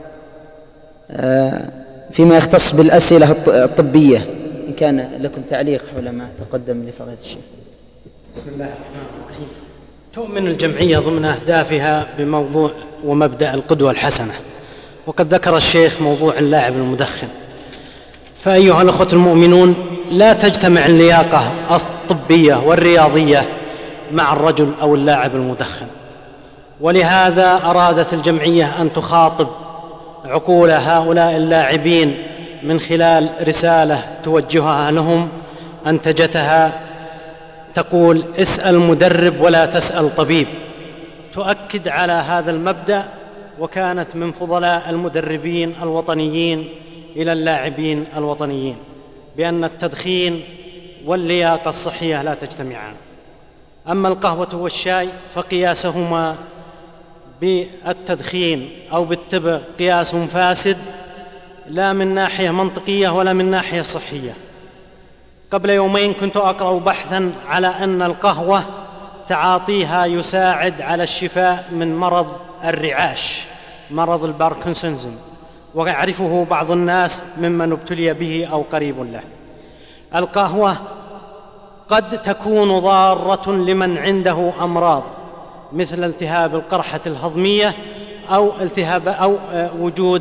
فيما يختص بالأسئلة الطبية، إن كان لكم تعليق حول ما تقدم لفضيلة الشيخ. بسم الله الرحمن الرحيم. تؤمن الجمعية ضمن أهدافها بموضوع ومبدأ القدوة الحسنة، وقد ذكر الشيخ موضوع اللاعب المدخن. فأيها الأخوة المؤمنون، لا تجتمع اللياقة الطبية والرياضية مع الرجل أو اللاعب المدخن، ولهذا أرادت الجمعية أن تخاطب عقول هؤلاء اللاعبين من خلال رسالة توجهها لهم أنتجتها تقول: اسأل مدرب ولا تسأل طبيب، تؤكد على هذا المبدأ، وكانت من فضلاء المدربين الوطنيين إلى اللاعبين الوطنيين بأن التدخين واللياقة الصحية لا تجتمعان. أما القهوة والشاي فقياسهما بالتدخين أو بالتبغ قياس فاسد، لا من ناحية منطقية ولا من ناحية صحية. قبل يومين كنت أقرأ بحثا على أن القهوة تعاطيها يساعد على الشفاء من مرض الرعاش، مرض الباركنسونزم، ويعرفه بعض الناس ممن ابتلي به أو قريب له. القهوة قد تكون ضارة لمن عنده أمراض مثل التهاب القرحة الهضمية أو وجود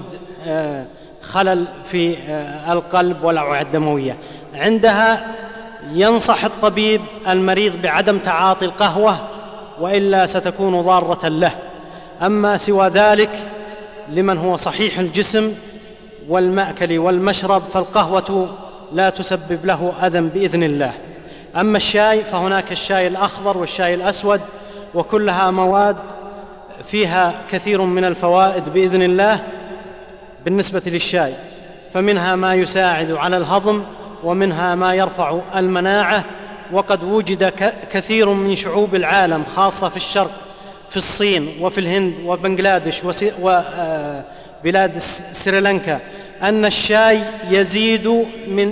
خلل في القلب والأوعية الدموية. عندها ينصح الطبيب المريض بعدم تعاطي القهوة، وإلا ستكون ضارة له. أما سوى ذلك لمن هو صحيح الجسم والمأكل والمشرب فالقهوة لا تسبب له أذى بإذن الله. أما الشاي فهناك الشاي الأخضر والشاي الأسود، وكلها مواد فيها كثير من الفوائد بإذن الله. بالنسبة للشاي فمنها ما يساعد على الهضم، ومنها ما يرفع المناعة، وقد وجد كثير من شعوب العالم خاصة في الشرق، في الصين وفي الهند وبنغلاديش وبلاد سريلانكا، أن الشاي يزيد من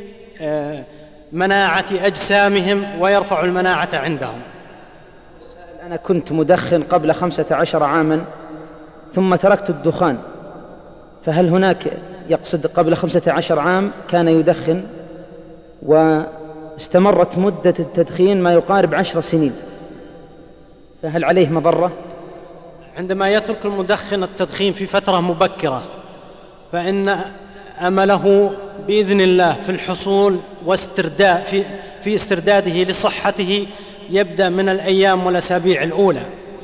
مناعة أجسامهم ويرفع المناعة عندهم. أنا كنت مدخن قبل 15 عاما ثم تركت الدخان، فهل هناك يقصد قبل 15 عام كان يدخن واستمرت مدة التدخين ما يقارب 10 سنين، فهل عليه مضرة؟ عندما يترك المدخن التدخين في فترة مبكرة فإن أمله بإذن الله في الحصول في استرداده لصحته يبدأ من الأيام والأسابيع الأولى،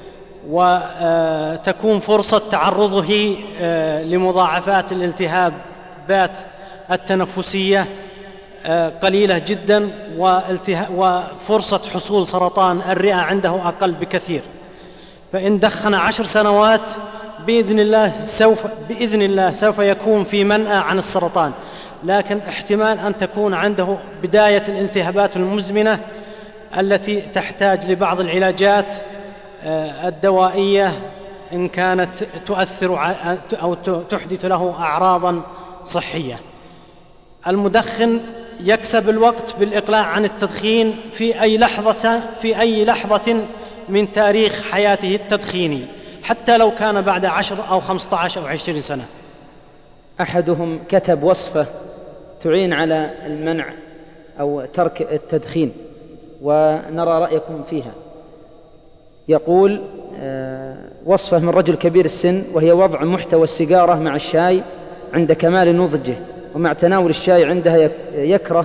وتكون فرصة تعرضه لمضاعفات الالتهابات التنفسية قليلة جدا، وفرصة حصول سرطان الرئة عنده أقل بكثير. فإن دخن 10 سنوات بإذن الله سوف يكون في منأى عن السرطان، لكن احتمال أن تكون عنده بداية الالتهابات المزمنة التي تحتاج لبعض العلاجات الدوائية إن كانت تؤثر أو تحدث له أعراضا صحية. المدخن يكسب الوقت بالإقلاع عن التدخين في أي لحظة من تاريخ حياته التدخيني، حتى لو كان بعد 10 أو 15 أو 20 سنة. أحدهم كتب وصفة تعين على المنع أو ترك التدخين، ونرى رأيكم فيها. يقول وصفة من رجل كبير السن، وهي وضع محتوى السيجارة مع الشاي عند كمال نضجه، ومع تناول الشاي عندها يكره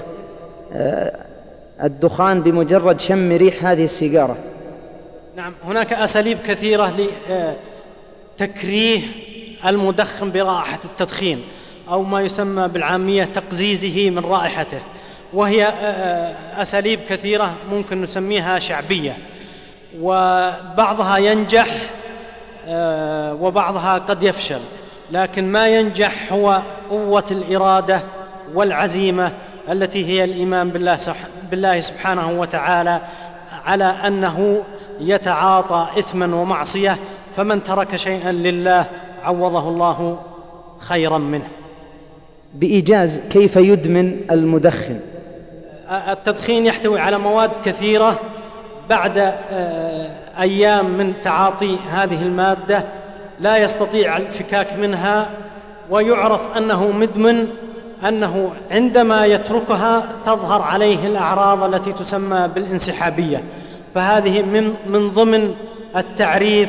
الدخان بمجرد شم ريح هذه السيجارة. نعم، هناك أساليب كثيرة لتكريه المدخن برائحة التدخين، أو ما يسمى بالعامية تقزيزه من رائحته، وهي أساليب كثيرة ممكن نسميها شعبية، وبعضها ينجح وبعضها قد يفشل، لكن ما ينجح هو قوة الإرادة والعزيمة التي هي الإيمان بالله سبحانه وتعالى على أنه يتعاطى إثما ومعصية، فمن ترك شيئا لله عوضه الله خيرا منه. بإيجاز، كيف يدمن المدخن؟ التدخين يحتوي على مواد كثيرة بعد أيام من تعاطي هذه المادة لا يستطيع الفكاك منها، ويعرف أنه مدمن، أنه عندما يتركها تظهر عليه الأعراض التي تسمى بالانسحابية. فهذه من ضمن التعريف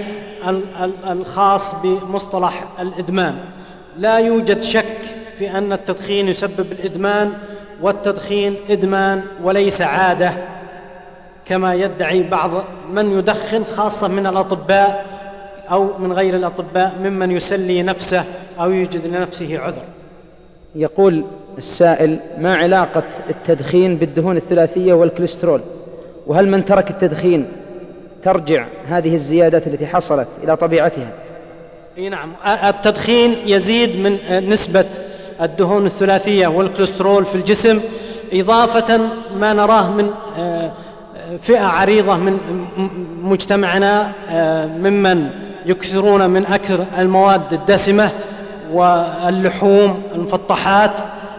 الخاص بمصطلح الإدمان. لا يوجد شك في أن التدخين يسبب الإدمان، والتدخين إدمان وليس عادة كما يدعي بعض من يدخن، خاصة من الأطباء أو من غير الأطباء ممن يسلي نفسه أو يوجد لنفسه عذر. يقول السائل: ما علاقة التدخين بالدهون الثلاثية والكوليسترول؟ وهل من ترك التدخين ترجع هذه الزيادات التي حصلت إلى طبيعتها؟ نعم، التدخين يزيد من نسبة الدهون الثلاثية والكوليسترول في الجسم، إضافة ما نراه من فئة عريضة من مجتمعنا ممن يكثرون من أكل المواد الدسمة واللحوم المفطحات،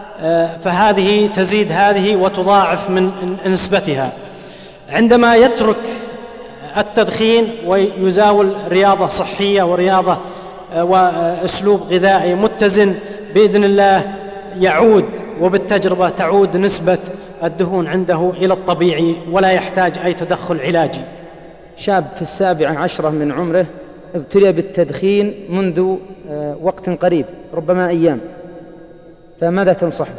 فهذه تزيد هذه وتضاعف من نسبتها. عندما يترك التدخين ويزاول رياضة صحية ورياضة وأسلوب غذائي متزن، بإذن الله يعود، وبالتجربة تعود نسبة الدهون عنده إلى الطبيعي ولا يحتاج أي تدخل علاجي. شاب في 17 من عمره ابتلي بالتدخين منذ وقت قريب، ربما أيام، فماذا تنصحه؟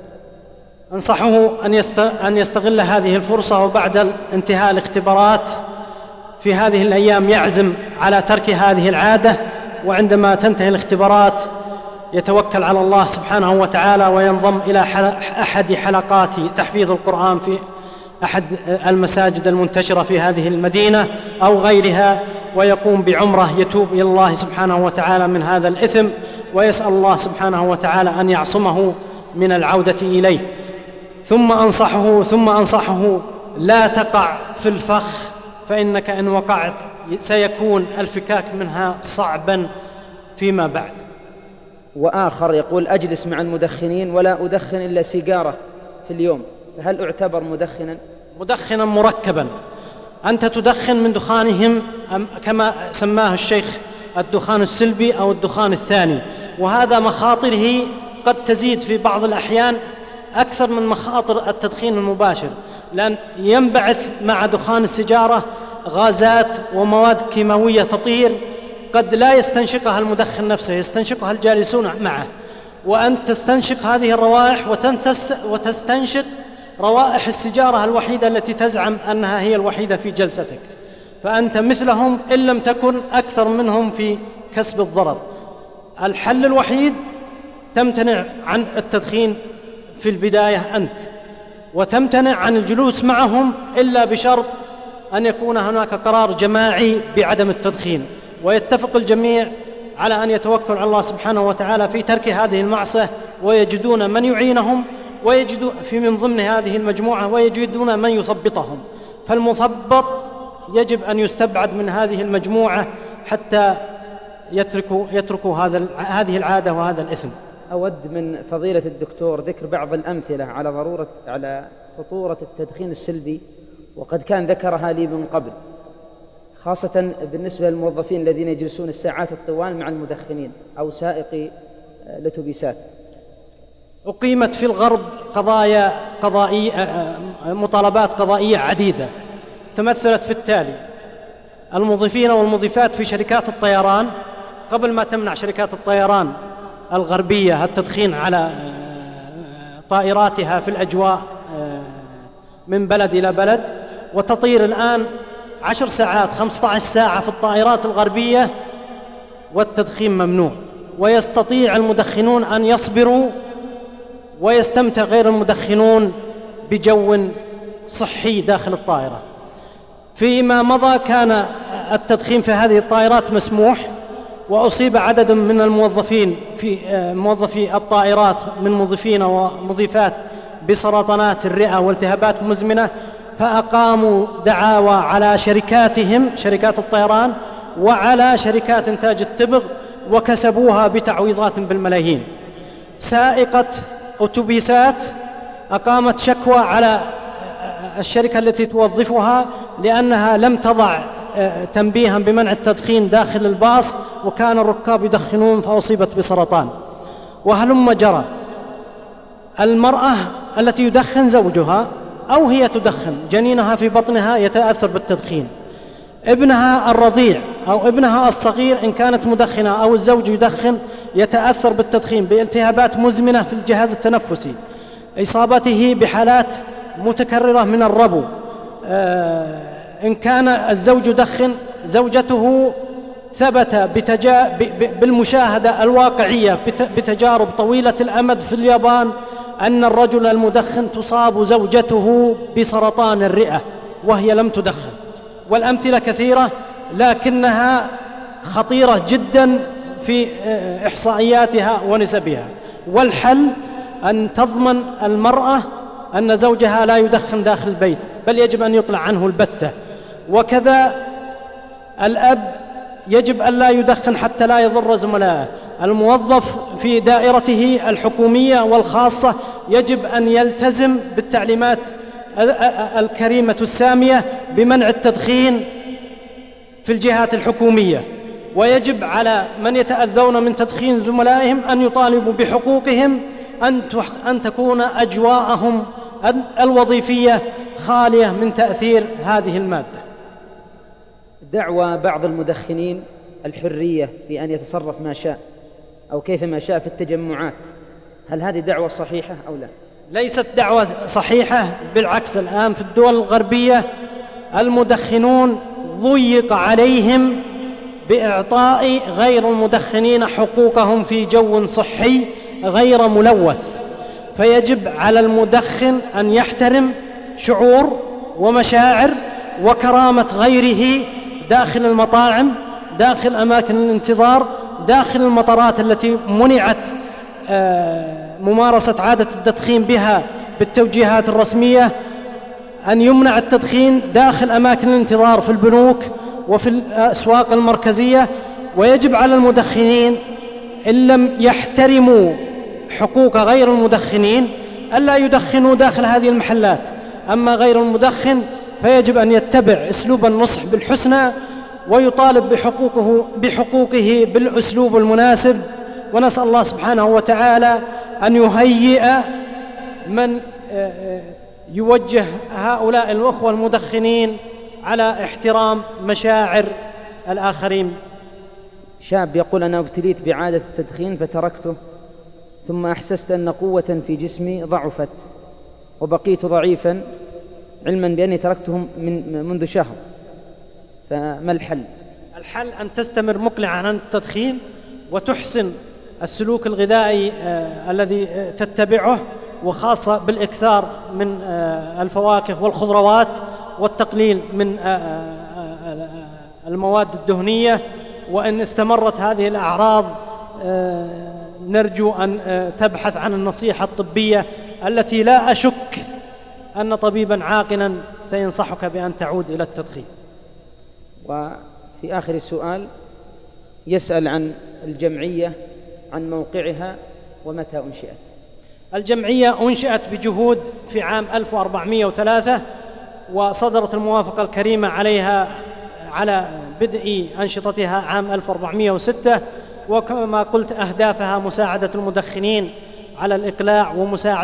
أنصحه أن يستغل هذه الفرصة، وبعد انتهاء الاختبارات في هذه الأيام يعزم على ترك هذه العادة، وعندما تنتهي الاختبارات يتوكل على الله سبحانه وتعالى وينضم إلى أحد حلقات تحفيظ القرآن في أحد المساجد المنتشرة في هذه المدينة أو غيرها، ويقوم بعمرة يتوب إلى الله سبحانه وتعالى من هذا الإثم، ويسأل الله سبحانه وتعالى أن يعصمه من العودة إليه. ثم أنصحه لا تقع في الفخ، فإنك إن وقعت سيكون الفكاك منها صعبا فيما بعد. وآخر يقول: أجلس مع المدخنين ولا أدخن إلا سيجارة في اليوم، فهل أعتبر مدخنا مركبا؟ أنت تدخن من دخانهم كما سماه الشيخ الدخان السلبي أو الدخان الثاني، وهذا مخاطره قد تزيد في بعض الأحيان أكثر من مخاطر التدخين المباشر، لأن ينبعث مع دخان السيجارة غازات ومواد كيماوية تطير قد لا يستنشقها المدخن نفسه، يستنشقها الجالسون معه، وأنت تستنشق هذه الروائح وتستنشق روائح السيجارة الوحيدة التي تزعم أنها هي الوحيدة في جلستك، فأنت مثلهم إن لم تكن أكثر منهم في كسب الضرر. الحل الوحيد تمتنع عن التدخين في البداية أنت، وتمتنع عن الجلوس معهم إلا بشرط أن يكون هناك قرار جماعي بعدم التدخين، ويتفق الجميع على أن يتوكل على الله سبحانه وتعالى في ترك هذه المعصية، ويجدون من يعينهم، ويجدون في من ضمن هذه المجموعة ويجدون من يثبطهم. فالمثبط يجب أن يستبعد من هذه المجموعة حتى يتركوا هذه العادة وهذا الإثم. أود من فضيلة الدكتور ذكر بعض الأمثلة على خطورة التدخين السلبي، وقد كان ذكرها لي من قبل، خاصة بالنسبة للموظفين الذين يجلسون الساعات الطوال مع المدخنين أو سائقي الأتوبيسات. أقيمت في الغرب مطالبات قضائية عديدة تمثلت في التالي: الموظفين والموظفات في شركات الطيران قبل ما تمنع شركات الطيران الغربية التدخين على طائراتها في الأجواء من بلد إلى بلد، وتطير الآن 10 ساعات 15 ساعة في الطائرات الغربية والتدخين ممنوع، ويستطيع المدخنون أن يصبروا ويستمتع غير المدخنون بجو صحي داخل الطائرة. فيما مضى كان التدخين في هذه الطائرات مسموح، وأصيب عدد من الموظفين في موظفي الطائرات من موظفين ومضيفات بسرطانات الرئة والتهابات مزمنة، فأقاموا دعاوى على شركاتهم شركات الطيران وعلى شركات إنتاج التبغ، وكسبوها بتعويضات بالملايين. سائقة أتوبيسات أقامت شكوى على الشركة التي توظفها لأنها لم تضع تنبيها بمنع التدخين داخل الباص، وكان الركاب يدخنون فأصيبت بسرطان. وهلم جرى، المرأة التي يدخن زوجها أو هي تدخن، جنينها في بطنها يتأثر بالتدخين، ابنها الرضيع أو ابنها الصغير إن كانت مدخنة أو الزوج يدخن يتأثر بالتدخين بالتهابات مزمنة في الجهاز التنفسي، إصابته بحالات متكررة من الربو. إن كان الزوج يدخن، زوجته ثبت بالمشاهدة الواقعية بتجارب طويلة الأمد في اليابان أن الرجل المدخن تصاب زوجته بسرطان الرئة وهي لم تدخن. والأمثلة كثيرة لكنها خطيرة جدا في إحصائياتها ونسبها. والحل أن تضمن المرأة أن زوجها لا يدخن داخل البيت، بل يجب أن يقلع عنه البتة. وكذا الأب يجب أن لا يدخن حتى لا يضر زملائه. الموظف في دائرته الحكومية والخاصة يجب أن يلتزم بالتعليمات الكريمة السامية بمنع التدخين في الجهات الحكومية. ويجب على من يتأذون من تدخين زملائهم أن يطالبوا بحقوقهم، أن تكون أجواءهم الوظيفية خالية من تأثير هذه المادة. دعوى بعض المدخنين الحرية في أن يتصرف ما شاء أو كيفما شاء في التجمعات، هل هذه دعوة صحيحة أو لا؟ ليست دعوة صحيحة، بالعكس. الآن في الدول الغربية المدخنون ضيق عليهم بإعطاء غير المدخنين حقوقهم في جو صحي غير ملوث. فيجب على المدخن أن يحترم شعور ومشاعر وكرامة غيره داخل المطاعم، داخل أماكن الانتظار، داخل المطارات التي منعت ممارسة عادة التدخين بها بالتوجيهات الرسمية، أن يمنع التدخين داخل أماكن الانتظار في البنوك وفي الأسواق المركزية. ويجب على المدخنين إن لم يحترموا حقوق غير المدخنين ألا يدخنوا داخل هذه المحلات. أما غير المدخن فيجب أن يتبع أسلوب النصح بالحسنى ويطالب بحقوقه بالأسلوب المناسب. ونسأل الله سبحانه وتعالى أن يهيئ من يوجه هؤلاء الأخوة المدخنين على احترام مشاعر الآخرين. شاب يقول: أنا ابتليت بعادة التدخين فتركته، ثم أحسست أن قوة في جسمي ضعفت وبقيت ضعيفا، علما بأني تركته منذ شهر، فما الحل؟ الحل أن تستمر مقلعا عن التدخين وتحسن السلوك الغذائي الذي تتبعه، وخاصة بالإكثار من الفواكه والخضروات والتقليل من المواد الدهنية. وإن استمرت هذه الأعراض نرجو أن تبحث عن النصيحة الطبية التي لا أشك أن طبيبا عاقلا سينصحك بأن تعود إلى التدخين. وفي آخر السؤال يسأل عن الجمعية، عن موقعها ومتى أنشئت. الجمعية أنشئت بجهود في عام 1403، وصدرت الموافقة الكريمة عليها على بدء أنشطتها عام 1406. وكما قلت أهدافها مساعدة المدخنين على الإقلاع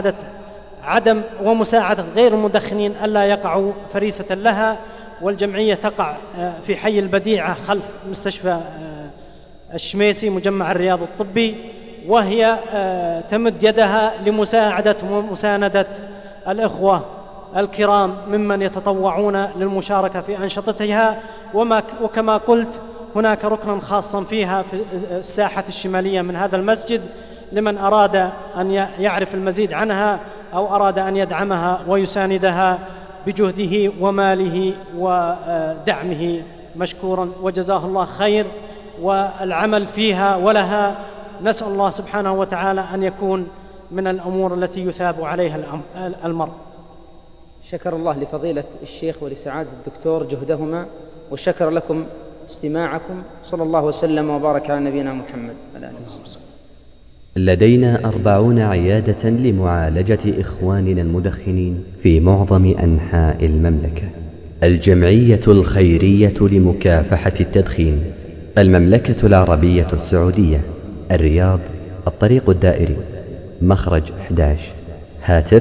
ومساعدة غير المدخنين ألا يقعوا فريسة لها. والجمعية تقع في حي البديعة خلف مستشفى الشميسي مجمع الرياض الطبي، وهي تمد يدها لمساعدة ومساندة الإخوة الكرام ممن يتطوعون للمشاركة في أنشطتها. وكما قلت هناك ركنا خاصا فيها في الساحة الشمالية من هذا المسجد لمن أراد أن يعرف المزيد عنها أو أراد أن يدعمها ويساندها بجهده وماله ودعمه مشكورا، وجزاه الله خير. والعمل فيها ولها نسأل الله سبحانه وتعالى أن يكون من الأمور التي يثاب عليها المرء. شكر الله لفضيلة الشيخ ولسعادة الدكتور جهدهما، وشكر لكم استماعكم. صلى الله وسلم وبارك على نبينا محمد. لدينا 40 عيادة لمعالجة إخواننا المدخنين في معظم أنحاء المملكة. الجمعية الخيرية لمكافحة التدخين، المملكة العربية السعودية، الرياض، الطريق الدائري، مخرج 11. هاتف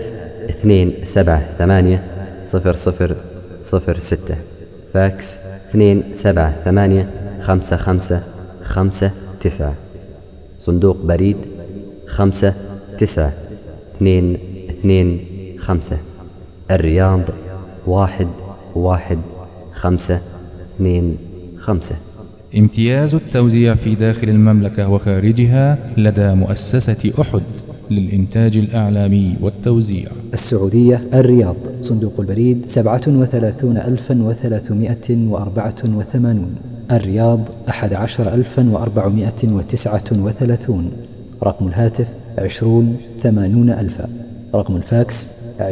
278000006. فاكس 2785559. صندوق بريد 59225. الرياض 11525. امتياز التوزيع في داخل المملكة وخارجها لدى مؤسسة أحد للإنتاج الإعلامي والتوزيع. السعودية، الرياض، صندوق البريد 37384. الرياض 11439. رقم الهاتف 208000. رقم الفاكس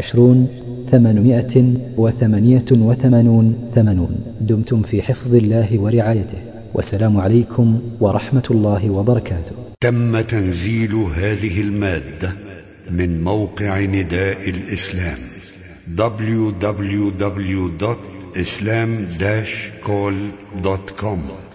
208888. دمتم في حفظ الله ورعايته، والسلام عليكم ورحمة الله وبركاته. تم تنزيل هذه المادة من موقع نداء الإسلام www.islam-call.com